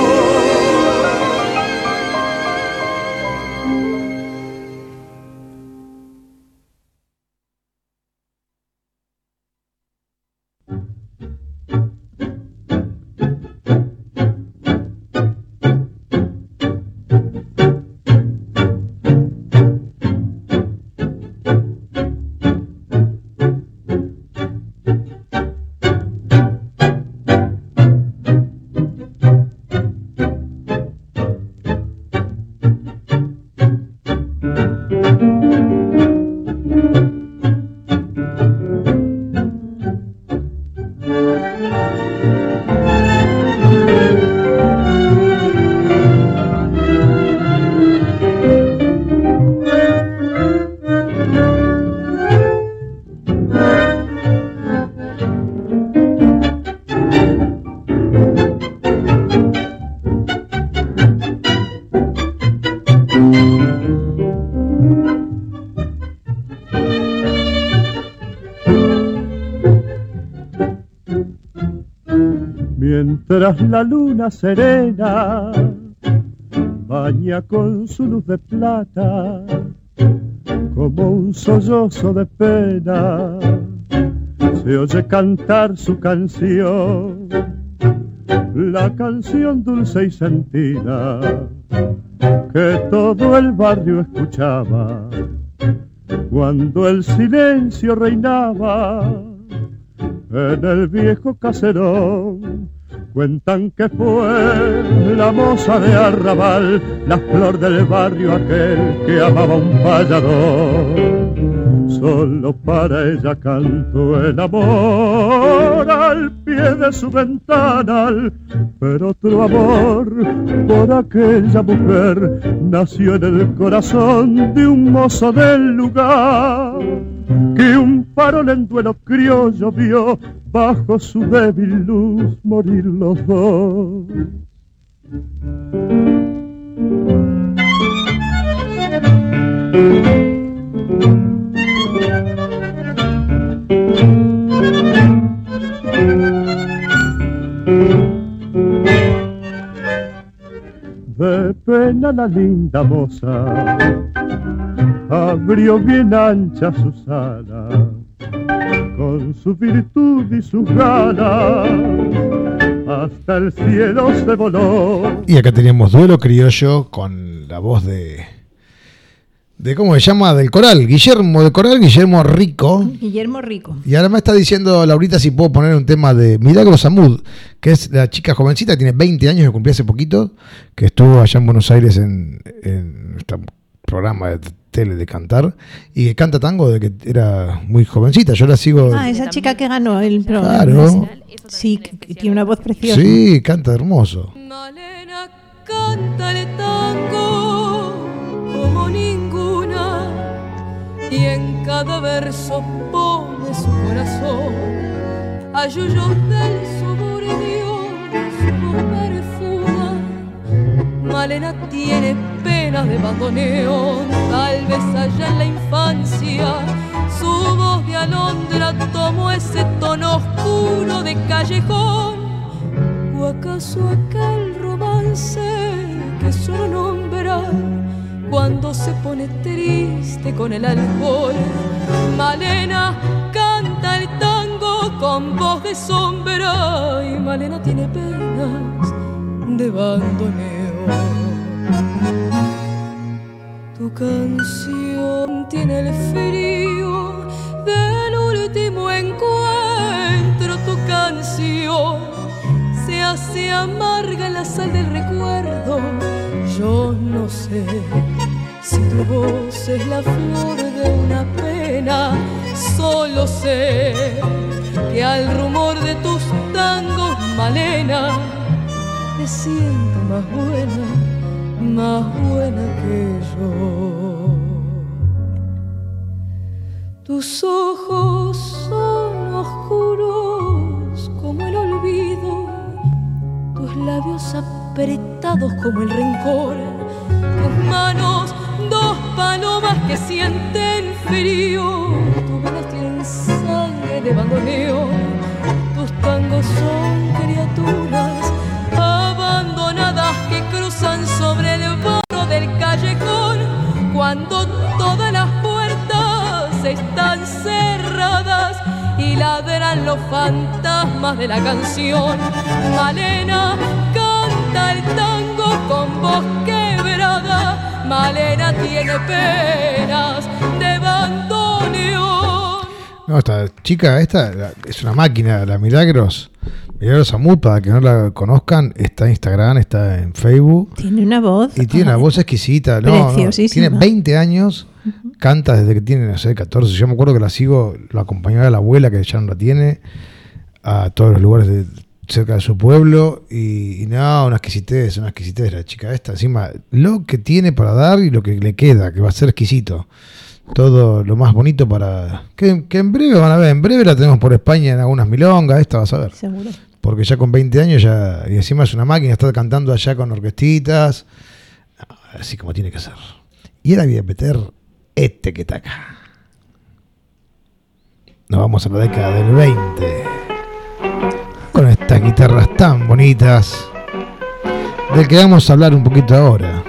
Mientras la luna serena baña con su luz de plata como un sollozo de pena, se oye cantar su canción, la canción dulce y sentida que todo el barrio escuchaba cuando el silencio reinaba en el viejo caserón. Cuentan que fue la moza de arrabal, la flor del barrio aquel que amaba un payador. Solo para ella cantó el amor al pie de su ventanal, pero otro amor por aquella mujer nació en el corazón de un mozo del lugar, que un farol en duelo criollo vio bajo su débil luz morir los dos. De pena la linda moza abrió bien ancha sus alas, con su virtud y sus ganas hasta el cielo se voló. Y acá teníamos duelo criollo con la voz de ¿cómo se llama? Del coral, Guillermo Rico. Guillermo Rico. Y ahora me está diciendo Laurita si puedo poner un tema de Milagros Amud, que es la chica jovencita, tiene 20 años, que cumplió hace poquito, que estuvo allá en Buenos Aires en esta programa de tele de cantar, y que canta tango de que era muy jovencita. Yo la sigo. Esa chica que ganó el programa. Claro. Sí, que tiene una voz preciosa. Sí, canta hermoso. Malena canta el tango como ninguna, y en cada verso pone su corazón a yuyos del suburbio, su voz perfuma. Malena tiene penas de bandoneón, tal vez allá en la infancia su voz de alondra tomó ese tono oscuro de callejón. ¿O acaso aquel romance que solo nombra cuando se pone triste con el alcohol? Malena canta el tango con voz de sombra, y Malena tiene penas de bandoneón. Tu canción tiene el frío del último encuentro, tu canción se hace amarga en la sal del recuerdo. Yo no sé si tu voz es la flor de una pena, solo sé que al rumor de tus tangos, Malena, me siento más buena que yo. Tus ojos son oscuros como el olvido, tus labios apretados como el rencor, tus manos dos palomas que sienten frío, tus venas tienen sangre de bandoneón, tus tangos son criaturas abandonadas que cruzan sobre el barro del callejón cuando todas las puertas están cerradas y ladran los fantasmas de la canción. Malena canta el tango con voz quebrada, Malena tiene penas de bandoneón. No, esta chica, esta es una máquina, la Milagros Amut, para que no la conozcan, está en Instagram, está en Facebook. Tiene una voz. Y tiene una voz exquisita, preciosísima. Tiene 20 años, canta desde que tiene, no sé, 14. Yo me acuerdo que la sigo, lo acompañaba a la abuela, que ya no la tiene, a todos los lugares cerca de su pueblo. Y no, una exquisitez la chica esta. Encima, lo que tiene para dar y lo que le queda, que va a ser exquisito. Todo lo más bonito para... Que en breve van a ver, en breve la tenemos por España en algunas milongas, esta vas a ver. Seguro. Porque ya con 20 años ya, y encima es una máquina, está cantando allá con orquestitas, así como tiene que ser. Y ahora voy a meter este que está acá. Nos vamos a la década del 20, con estas guitarras tan bonitas, del que vamos a hablar un poquito ahora,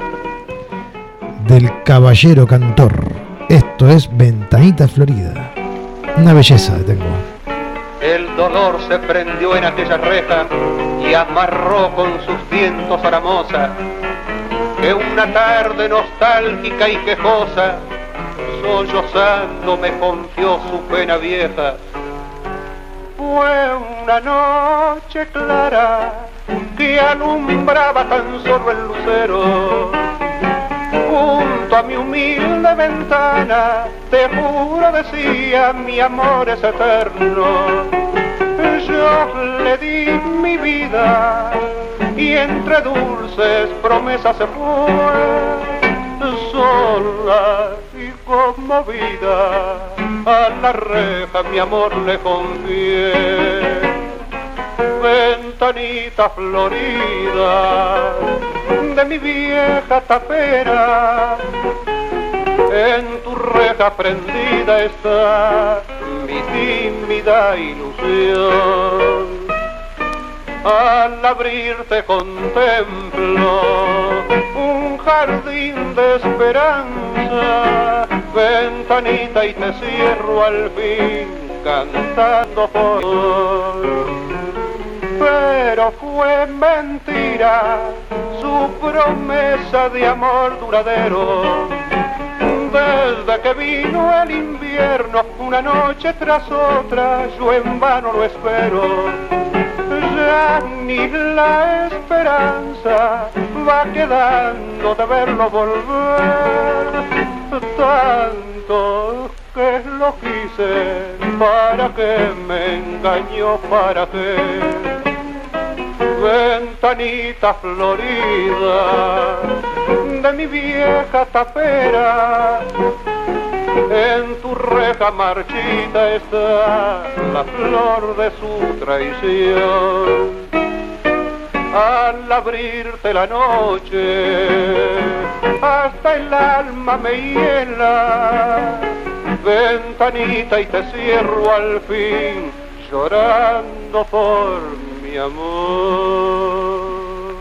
del caballero cantor. Esto es Ventanita Florida, una belleza de tango. El dolor se prendió en aquella reja y amarró con sus vientos a la moza, que una tarde nostálgica y quejosa, sollozando me confió su pena vieja. Fue una noche clara que alumbraba tan solo el lucero. Junto a mi humilde ventana, te juro, decía, mi amor es eterno. Yo le di mi vida y entre dulces promesas se fue. Sola y conmovida a la reja mi amor le confié. Ventanita florida de mi vieja tapera, en tu reja prendida está mi tímida ilusión. Al abrirte contemplo un jardín de esperanza, ventanita, y te cierro al fin cantando por. Pero fue mentira su promesa de amor duradero. Desde que vino el invierno, una noche tras otra, yo en vano lo espero. Ya ni la esperanza va quedando de verlo volver, tanto que lo quise, para que me engañó, para que ventanita florida de mi vieja tapera, en tu reja marchita está la flor de su traición. Al abrirte la noche, hasta el alma me hiela, ventanita, y te cierro al fin, llorando por mi amor.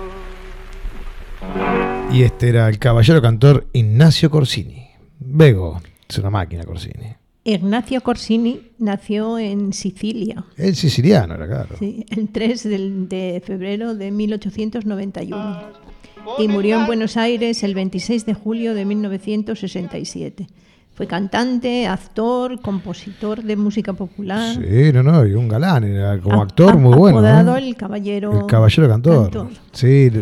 Y este era el caballero cantor Ignacio Corsini. Bego, es una máquina Corsini. Ignacio Corsini nació en Sicilia. El siciliano era, claro. Sí, el 3 de febrero de 1891. Y murió en Buenos Aires el 26 de julio de 1967. Fue cantante, actor, compositor de música popular. Sí, y un galán, era como actor muy bueno. Apodado el caballero cantor. Sí.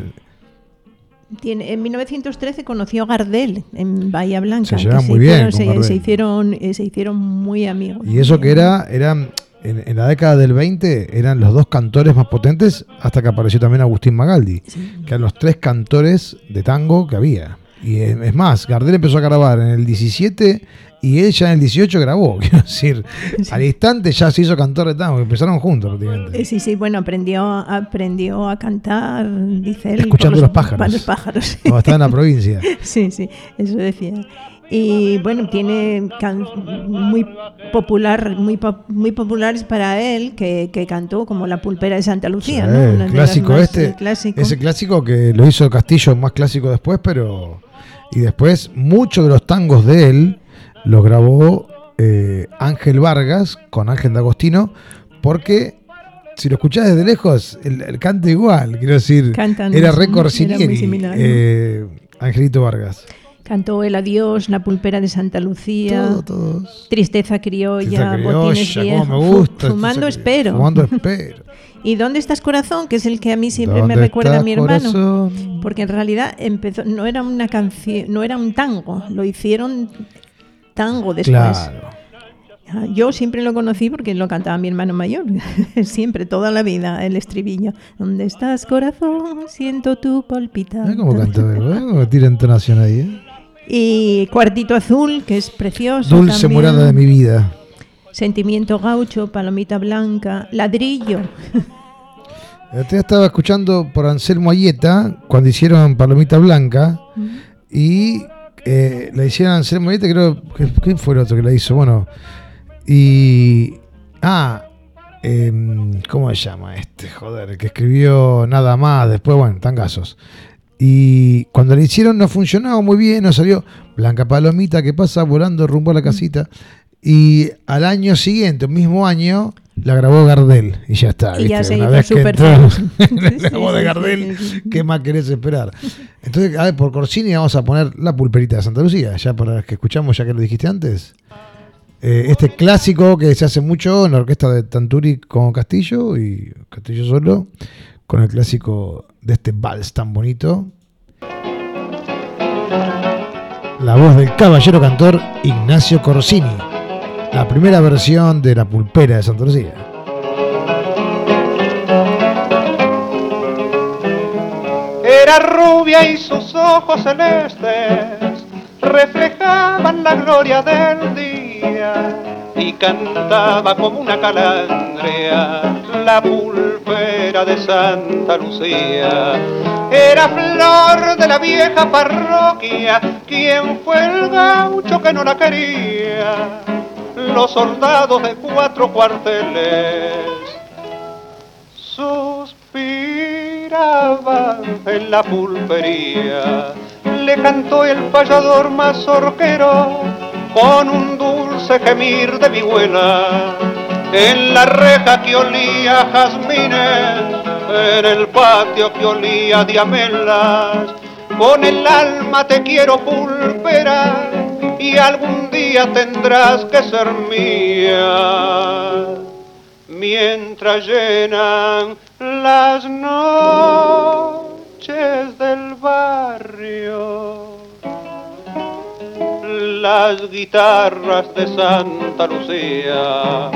En 1913 conoció a Gardel en Bahía Blanca. Se llevaban muy bien. Se hicieron muy amigos. Y eso que eran en la década del 20 eran los dos cantores más potentes, hasta que apareció también Agustín Magaldi, que eran los tres cantores de tango que había. Y es más, Gardel empezó a grabar en el 17 y él ya en el 18 grabó. Quiero decir, al instante ya se hizo cantor de tango, empezaron juntos prácticamente. Sí, bueno, aprendió a cantar, dice él. Escuchando los pájaros. Los pájaros. Cuando estaba en la provincia. Sí, eso decía. Y bueno, tiene muy populares para él que cantó, como La Pulpera de Santa Lucía, Sí, ¿no? clásico ese clásico que lo hizo Castillo, más clásico después, y después muchos de los tangos de él los grabó Ángel Vargas con Ángel D'Agostino, porque si lo escuchás desde lejos, el canta igual, quiero decir, era re Corsinieri, Angelito Vargas. Cantó El Adiós, La Pulpera de Santa Lucía, todos. Tristeza criolla, Botines viejos, me gusta, Fumando Espero. ¿Y Dónde estás, corazón? Que es el que a mí siempre me recuerda a mi hermano. Corazón? Porque en realidad no era una canción, no era un tango, lo hicieron tango después. Claro. Yo siempre lo conocí porque lo cantaba mi hermano mayor, siempre, toda la vida, el estribillo. ¿Dónde estás, corazón? Siento tu palpitar. ¿Cómo canta? ¿Cómo tira entonación ahí? Y Cuartito Azul, que es precioso. Dulce también. Morada de mi vida. Sentimiento gaucho, Palomita Blanca, Ladrillo. Yo estaba escuchando por Anselmo Ayeta cuando hicieron Palomita Blanca y la hicieron Anselmo Ayeta, creo que ¿quién fue el otro que la hizo? Bueno, y ¿cómo se llama este? Joder, el que escribió Nada Más, después, bueno, tangazos. Y cuando le hicieron no funcionaba muy bien, no salió Blanca Palomita que pasa volando rumbo a la casita. Y al año siguiente, el mismo año, la grabó Gardel. Y ya está. Y ¿viste? ya se una hizo vez que súper entró famoso. la voz de Gardel, ¿qué más querés esperar? Entonces, a ver, por Corsini vamos a poner La Pulperita de Santa Lucía, ya para que escuchamos, ya que lo dijiste antes. Este clásico que se hace mucho en la orquesta de Tanturi con Castillo y Castillo solo, con el clásico de este vals tan bonito. La voz del caballero cantor Ignacio Corsini, la primera versión de La Pulpera de Santa Lucía. Era rubia y sus ojos celestes reflejaban la gloria del día y cantaba como una calandria la pulpera de Santa Lucía. Era flor de la vieja parroquia, quien fue el gaucho que no la quería. Los soldados de 4 cuarteles suspiraban en la pulpería. Le cantó el payador mazorquero con un dulce gemir de vihuela. En la reja que olía a jazmines, en el patio que olía a diamelas, con el alma te quiero pulpera y algún día tendrás que ser mía. Mientras llenan las noches noches del barrio, las guitarras de Santa Lucía.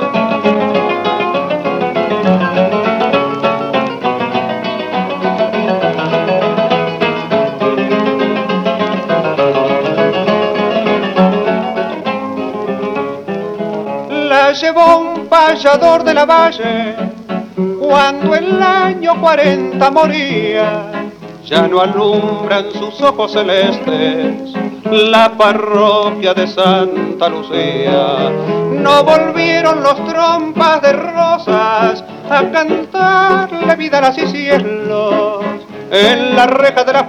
La llevó un payador de la valle cuando el año 40 moría. Ya no alumbran sus ojos celestes la parroquia de Santa Lucía. No volvieron los trompas de rosas a cantarle vidalas y cielos en la reja de la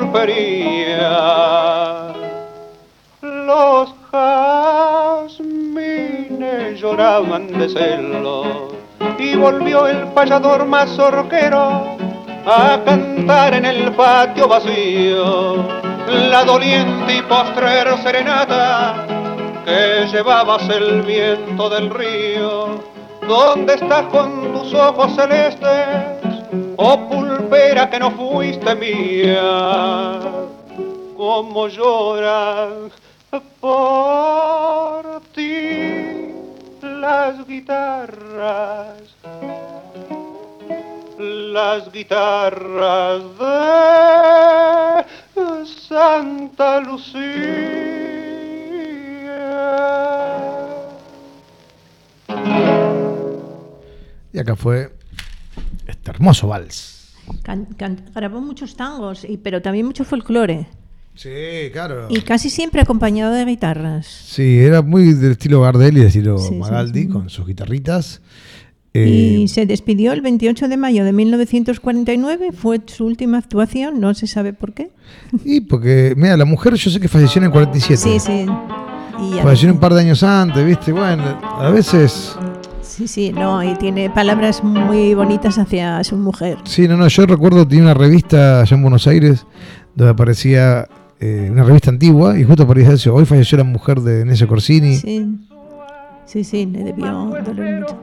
pulpería. Los jazmines lloraban de celos y volvió el payador mazorquero a cantar en el patio vacío la doliente y postrera serenata que llevabas el viento del río. ¿Dónde estás con tus ojos celestes, oh pulpera que no fuiste mía? Cómo lloran por ti las guitarras de Santa Lucía. Y acá fue este hermoso vals. Grabó muchos tangos, pero también mucho folclore. Sí, claro. Y casi siempre acompañado de guitarras. Sí, era muy del estilo Gardel y del estilo Magaldi, sí. Con sus guitarritas. Y se despidió el 28 de mayo de 1949, fue su última actuación, no se sabe por qué. Y porque, mira, la mujer yo sé que falleció en el 47. Sí, sí. Falleció un par de años antes, ¿viste? Bueno, a veces... Sí, no, y tiene palabras muy bonitas hacia su mujer. Sí, no, yo recuerdo, tenía una revista allá en Buenos Aires donde aparecía una revista antigua y justo aparecía eso, hoy falleció la mujer de Necio Corsini. Sí, le debió doler mucho.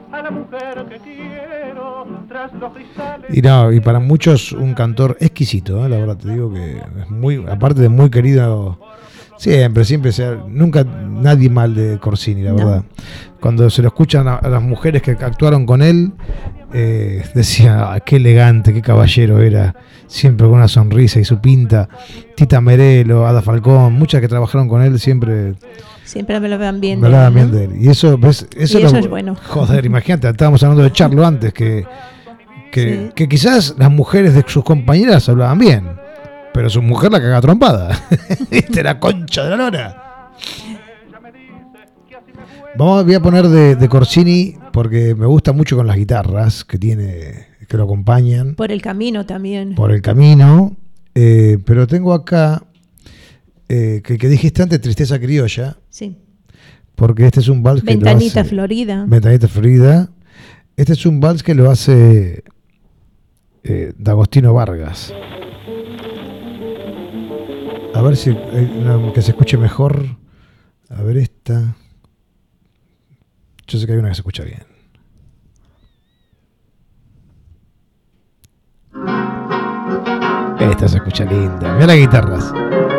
Y para muchos un cantor exquisito, la verdad te digo que es muy, aparte de muy querido, siempre nunca nadie mal de Corsini, la verdad. Cuando se lo escuchan a las mujeres que actuaron con él, decía, qué elegante, qué caballero era, siempre con una sonrisa y su pinta. Tita Merelo, Ada Falcón, muchas que trabajaron con él siempre me lo vean bien. Me lo vean bien de él. Y eso, ¿ves? Eso es bueno. Joder, imagínate, estábamos hablando de Charlo antes, que quizás las mujeres de sus compañeras hablaban bien, pero su mujer la caga trompada. ¿Viste? La concha de la lora. Voy a poner de Corsini porque me gusta mucho con las guitarras que lo acompañan. Por el camino también. Por el camino. Pero tengo acá que dijiste antes, Tristeza Criolla. Sí. Porque este es un vals que Ventanita Florida. Ventanita Florida. Este es un vals que lo hace D'Agostino Vargas. A ver si que se escuche mejor. A ver esta. Yo sé que hay una que se escucha bien. Esta se escucha linda. Mira las guitarras.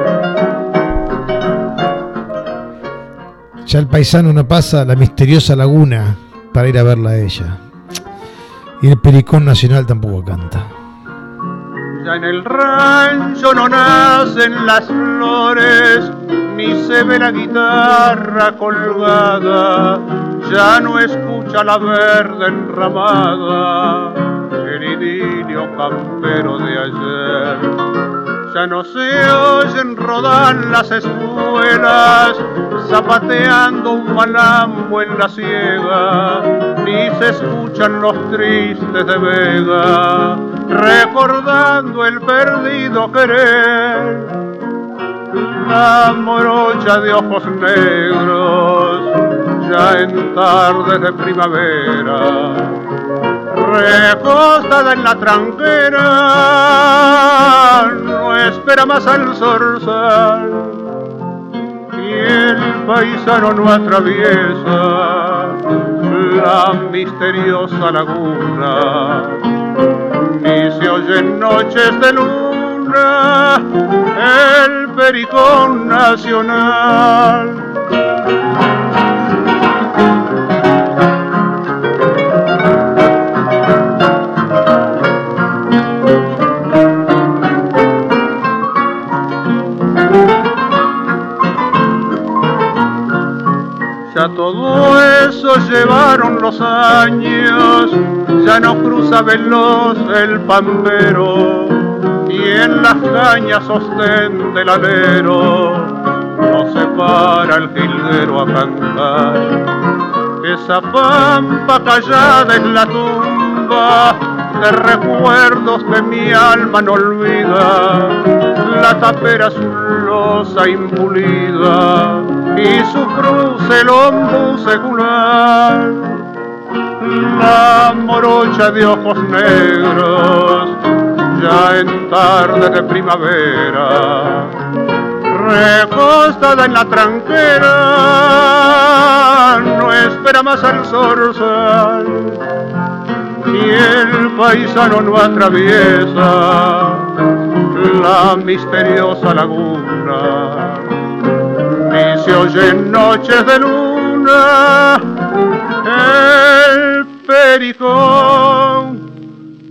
Ya el paisano no pasa la misteriosa laguna para ir a verla a ella. Y el Pericón Nacional tampoco canta. Ya en el rancho no nacen las flores, ni se ve la guitarra colgada. Ya no escucha la verde enramada, el idilio campero de ayer. Ya no se oyen rodar las espuelas, zapateando un malambo en la siega, ni se escuchan los tristes de Vega, recordando el perdido querer. La morocha de ojos negros, ya en tardes de primavera, recostada en la tranquera, no espera más al zorzal, y el paisano no atraviesa la misteriosa laguna, ni se oyen noches de luna el pericón nacional. Ya todo eso llevaron los años, ya no cruza veloz el pampero, y en las cañas sostén del alero no se para el jilguero a cantar. Esa pampa callada es la tumba de recuerdos de mi alma no olvida, la tapera su losa impulida y su cruz el ombú secular. La morocha de ojos negros, ya en tarde de primavera, recostada en la tranquera, no espera más al zorzal. Y el paisano no atraviesa la misteriosa laguna, ni se oyen noches de luna el pericón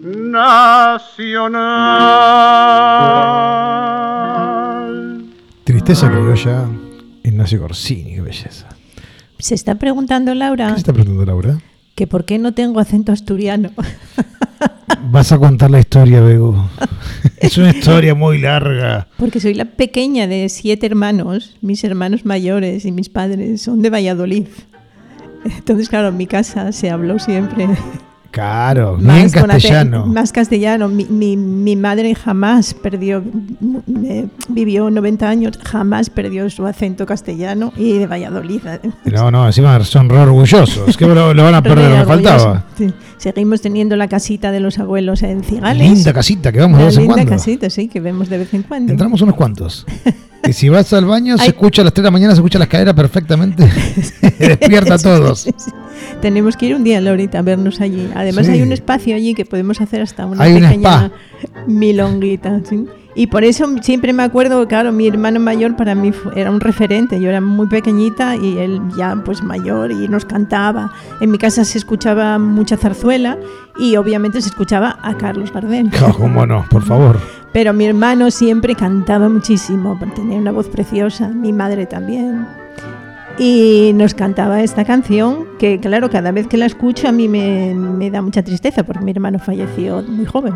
nacional. Tristeza criolla, Ignacio Corsini, qué belleza. Se está preguntando Laura. ¿Qué se está preguntando Laura? Que por qué no tengo acento asturiano. Vas a contar la historia, Bego. Es una historia muy larga. Porque soy la pequeña de 7 hermanos. Mis hermanos mayores y mis padres son de Valladolid. Entonces, claro, en mi casa se habló siempre. Claro, bien castellano. Más castellano. Mi madre jamás perdió, vivió 90 años, jamás perdió su acento castellano y de Valladolid. No, encima son re orgullosos. ¿Qué lo van a perder? Lo que faltaba. Sí. Seguimos teniendo la casita de los abuelos en Cigales. Linda casita que vamos de vez en cuando. Linda casita, sí, que vemos de vez en cuando. Entramos unos cuantos. Y si vas al baño, se escucha a las 3 de la mañana, se escucha la escalera perfectamente. Despierta a todos. Sí. Tenemos que ir un día, Laurita, a vernos allí. Además, sí, hay un espacio allí que podemos hacer hasta una pequeña milonguita. ¿Sí? Y por eso siempre me acuerdo, claro, mi hermano mayor para mí era un referente. Yo era muy pequeñita y él ya pues mayor y nos cantaba. En mi casa se escuchaba mucha zarzuela y obviamente se escuchaba a Carlos Gardel. ¿Cómo no? Por favor. Pero mi hermano siempre cantaba muchísimo, tenía una voz preciosa, mi madre también. Y nos cantaba esta canción que, claro, cada vez que la escucho a mí me da mucha tristeza porque mi hermano falleció muy joven.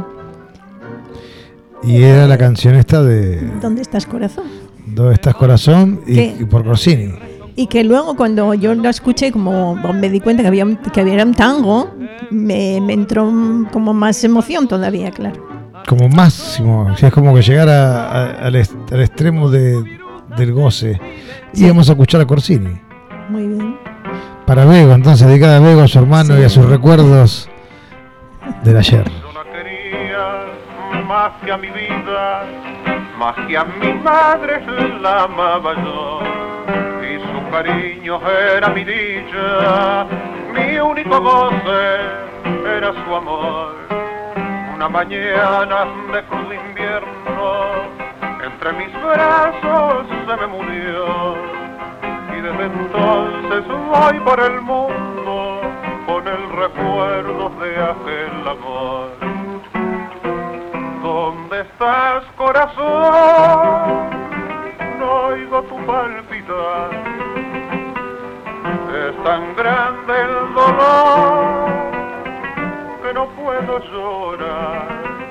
Y era la canción esta de... ¿Dónde estás, corazón? ¿Dónde estás, corazón? Y por Corsini. Y que luego cuando yo la escuché, como me di cuenta que había un tango, me entró como más emoción todavía, claro. Como máximo, o sea, es como que llegar al extremo del goce. Sí. Íbamos a escuchar a Corsini. Muy bien. Para Bego, entonces, dedicada a Bego, a su hermano, sí, y a sus recuerdos del ayer. Yo la quería más que a mi vida, más que a mi madre la amaba yo. Y su cariño era mi dicha, mi único goce era su amor. Una mañana de crudo invierno, entre mis brazos se me murió. Y desde entonces voy por el mundo con el recuerdo de aquel amor. ¿Dónde estás, corazón? No oigo tu palpitar. Es tan grande el dolor que no puedo llorar.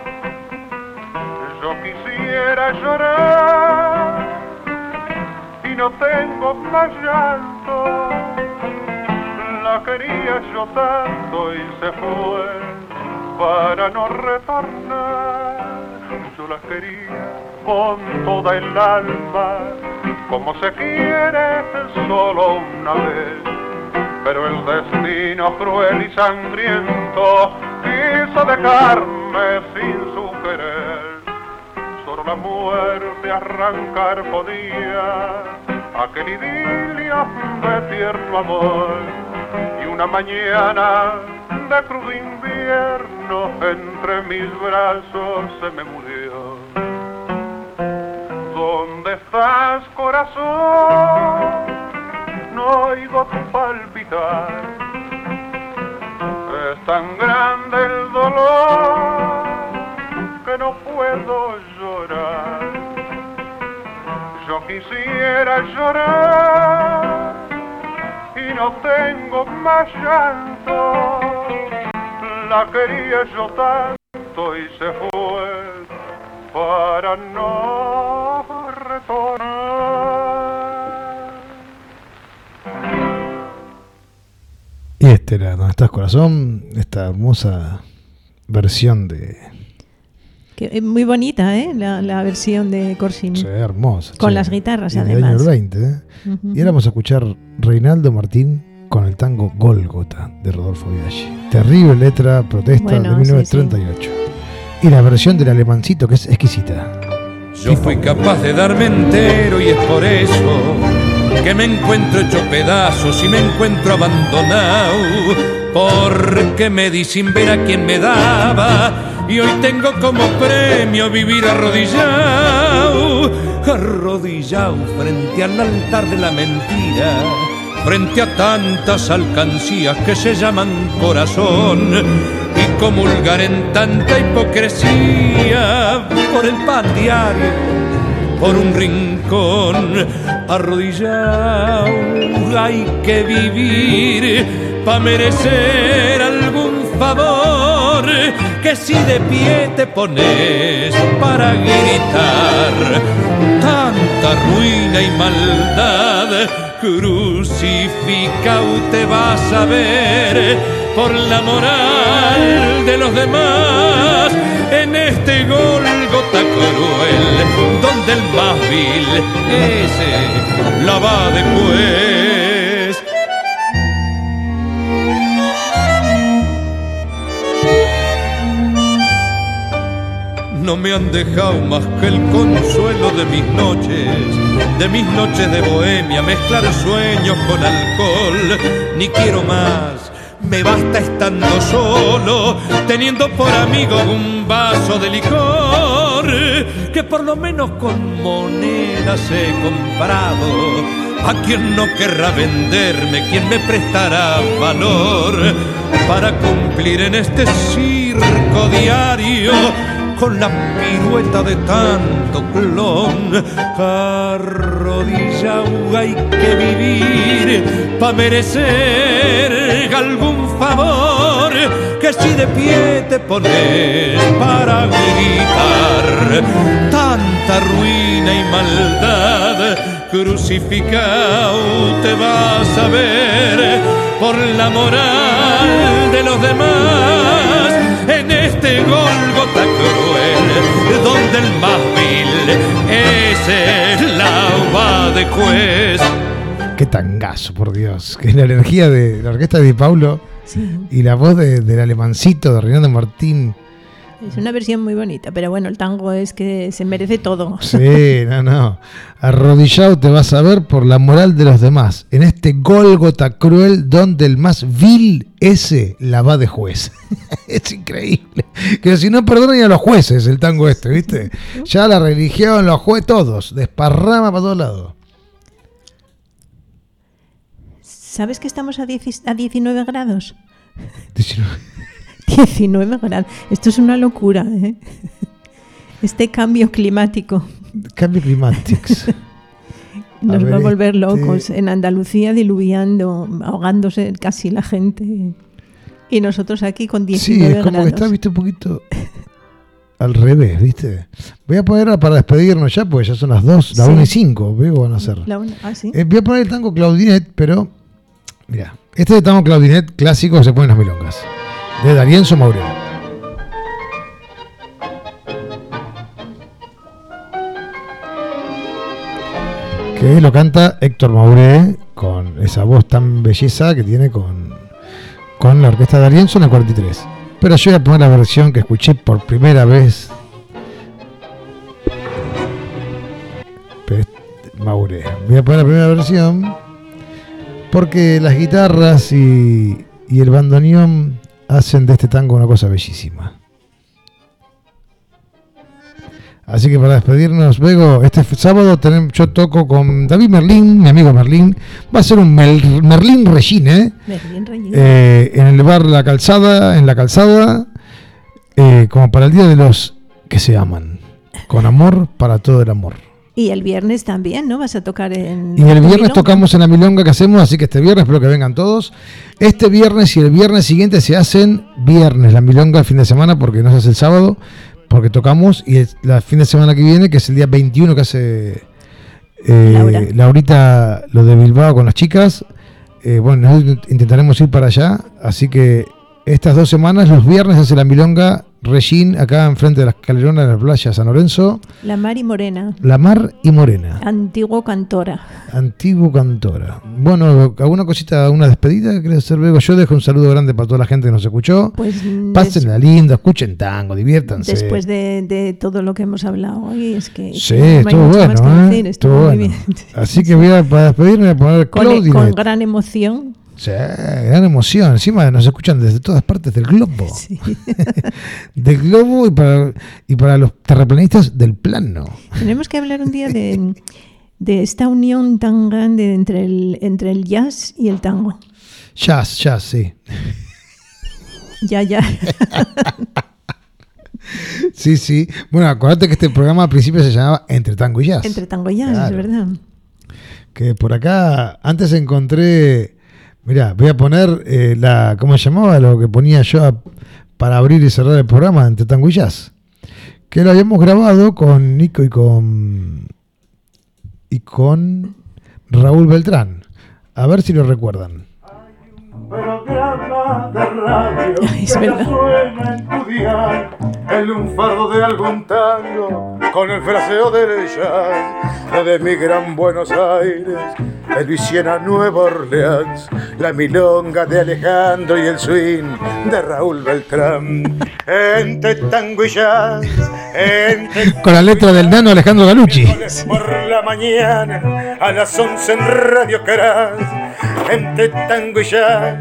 Yo quisiera llorar y no tengo más llanto. La quería yo tanto y se fue para no retornar. Yo la quería con toda el alma, como se quiere solo una vez. Pero el destino cruel y sangriento quiso dejarme sin su querer. Solo la muerte arrancar podía aquel idilio de tierno amor. Y una mañana de crudo invierno entre mis brazos se me murió. ¿Dónde estás, corazón? No oigo tu palpitar. Es tan grande el dolor que no puedo llorar. Yo quisiera llorar y no tengo más llanto. La quería yo tanto y se fue para no retornar. Y este era ¿Dónde estás, corazón? Esta hermosa versión de... Que es muy bonita, ¿eh? La versión de Corsini. Sí, hermosa. Con sí. las guitarras, y además. Del año 20, ¿eh? Uh-huh. Y ahora vamos a escuchar Reinaldo Martín con el tango Gólgota de Rodolfo Biaggi. Terrible letra, protesta, Bueno, de 1938. Sí. Y la versión del alemancito, que es exquisita. Yo fui capaz de darme entero y es por eso que me encuentro hecho pedazos y me encuentro abandonado, porque me di sin ver a quien me daba y hoy tengo como premio vivir arrodillado frente al altar de la mentira, frente a tantas alcancías que se llaman corazón, y comulgar en tanta hipocresía por el pan diario, por un rincón arrodillado. Hay que vivir pa' merecer algún favor, que si de pie te pones para gritar tanta ruina y maldad, crucificado te vas a ver por la moral de los demás en este Gólgota cruel, donde el más vil ese la va después. No me han dejado más que el consuelo de mis noches de bohemia, mezclar sueños con alcohol. Ni quiero más, me basta estando solo, teniendo por amigo un vaso de licor, que por lo menos con monedas he comprado. ¿A quién no querrá venderme? ¿Quién me prestará valor para cumplir en este circo diario con la pirueta de tanto clon? Arrodillado hay que vivir pa' merecer algún favor, que si de pie te pones para gritar tanta ruina y maldad, crucificado te vas a ver por la moral de los demás en este Gólgota cruel, donde el más vil es el agua de juez. Qué tangazo, por Dios. Que es la energía de la orquesta de Di Paulo, sí, y la voz del alemancito de Reinaldo Martín. Es una versión muy bonita, pero bueno, el tango es que se merece todo. Sí, no. Arrodillado te vas a ver por la moral de los demás en este Gólgota cruel, donde el más vil ese la va de juez. Es increíble. Que si no perdonan a los jueces el tango este, ¿viste? Ya la religión, los jueces, todos, desparrama para todos lados. ¿Sabes que estamos a 19 grados? 19 grados. Esto es una locura, ¿eh? Este cambio climático. Cambio climático. Nos va a volver locos. En Andalucía diluviando, ahogándose casi la gente. Y nosotros aquí con 19 grados. Sí, es como grados. Que está, viste, un poquito al revés, viste. Voy a poner para despedirnos ya, porque ya son las 2, la 1 y 5. Veo van a ser. ¿Sí? Voy a poner el tango Claudinet, pero mira, este es el tango Claudinet clásico que se pone en las milongas, de D'Arienzo Mauré. Que lo canta Héctor Mauré con esa voz tan belleza que tiene con la orquesta de D'Arienzo en el 43. Pero yo voy a poner la versión que escuché por primera vez. Mauré. Voy a poner la primera versión porque las guitarras y el bandoneón hacen de este tango una cosa bellísima. Así que para despedirnos, Bego, este sábado yo toco con David Merlín, mi amigo Merlín. Va a ser un Merlín Regine, ¿eh? Merlín Regine. En el bar La Calzada, como para el Día de los que se aman. Con amor para todo el amor. Y el viernes también, ¿no? Vas a tocar en... Y el viernes Milonga. tocamos en la milonga que hacemos, así que este viernes espero que vengan todos. Este viernes y el viernes siguiente se hacen viernes, la milonga el fin de semana, porque no se hace el sábado, porque tocamos, y el fin de semana que viene, que es el día 21 que hace Laurita lo de Bilbao con las chicas. Bueno, nosotros intentaremos ir para allá, así que estas 2 semanas, los viernes hace la milonga Regín, acá enfrente de la escalerona de la playa San Lorenzo. La Mar y Morena. La Mar y Morena. Antiguo Cantora. Bueno, ¿alguna cosita, una despedida que querés hacer luego? Yo dejo un saludo grande para toda la gente que nos escuchó. Pues pásenla lindo, escuchen tango, diviértanse. Después de todo lo que hemos hablado hoy, es que sí, no hay estuvo mucho bueno, más que decir, estuvo muy bien. Así que para despedirme voy a poner Claudinet. Con gran emoción. Sí, gran emoción. Encima nos escuchan desde todas partes del globo. Sí. Del globo y para los terraplanistas del plano. Tenemos que hablar un día de esta unión tan grande entre el jazz y el tango. Jazz, sí. Ya. Sí. Bueno, acuérdate que este programa al principio se llamaba Entre Tango y Jazz. Entre Tango y Jazz, claro. Es verdad. Que por acá antes encontré... Mirá, voy a poner ¿cómo se llamaba? Lo que ponía yo para abrir y cerrar el programa Entre Tango y Jazz. Que lo habíamos grabado con Nico y con Raúl Beltrán. A ver si lo recuerdan. Programa de radio es verdad. Suena en tu dial el lunfardo de algún tango con el fraseo del jazz, de mi gran Buenos Aires, el Luisiana Nueva Orleans, la milonga de Alejandro y el swing de Raúl Beltrán. Entre tango y jazz, con la letra del nano Alejandro Galucci. Por la mañana a las 11 en Radio Caraz. Entre tango y jazz,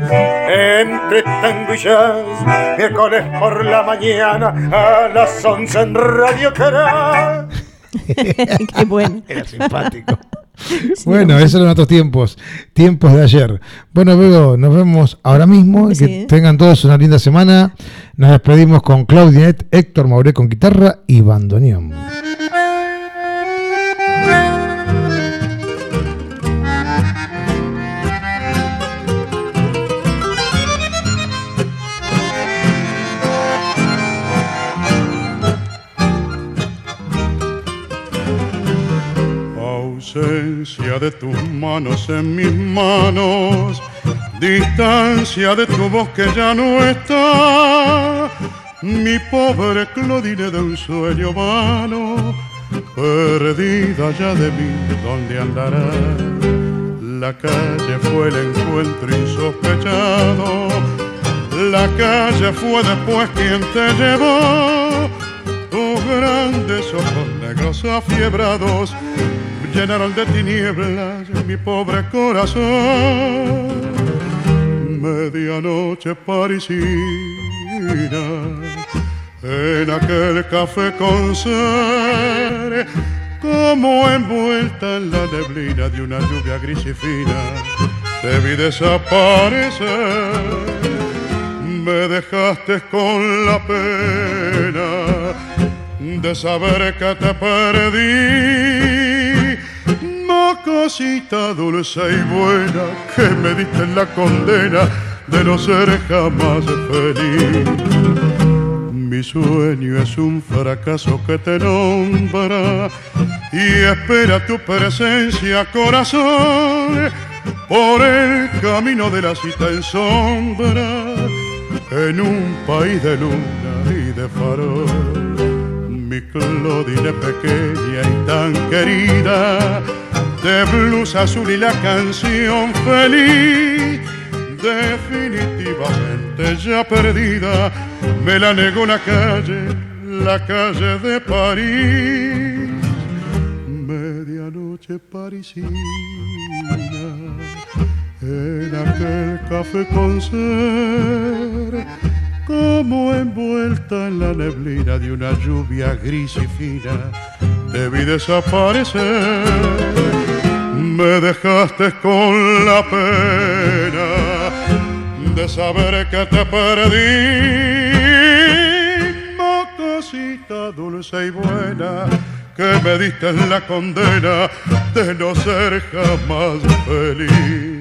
miércoles por la mañana a las 11 en Radio Caraz. Qué bueno. Era simpático. Bueno, esos eran otros tiempos de ayer. Bueno, luego nos vemos ahora mismo. Sí. Que tengan todos una linda semana. Nos despedimos con Claudinet, Héctor Mauré con guitarra y bandoneón. Ausencia de tus manos en mis manos, distancia de tu voz que ya no está, mi pobre Claudine de un sueño vano, perdida ya de mí, ¿dónde andará? La calle fue el encuentro insospechado, la calle fue después quien te llevó, tus grandes ojos negros afiebrados llenaron de tinieblas mi pobre corazón. Medianoche parisina, en aquel café con ser, como envuelta en la neblina de una lluvia gris y fina, te vi desaparecer. Me dejaste con la pena de saber que te perdí. Cosita dulce y buena que me diste en la condena de no ser jamás feliz. Mi sueño es un fracaso que te nombra y espera tu presencia, corazón, por el camino de la cita en sombra, en un país de luna y de farol. Mi Claudine pequeña y tan querida, de blues azul y la canción feliz, definitivamente ya perdida, me la negó la calle de París. Medianoche parisina, en aquel café con ser, como envuelta en la neblina de una lluvia gris y fina, te vi desaparecer. Me dejaste con la pena de saber que te perdí, mocosita dulce y buena, que me diste la condena de no ser jamás feliz.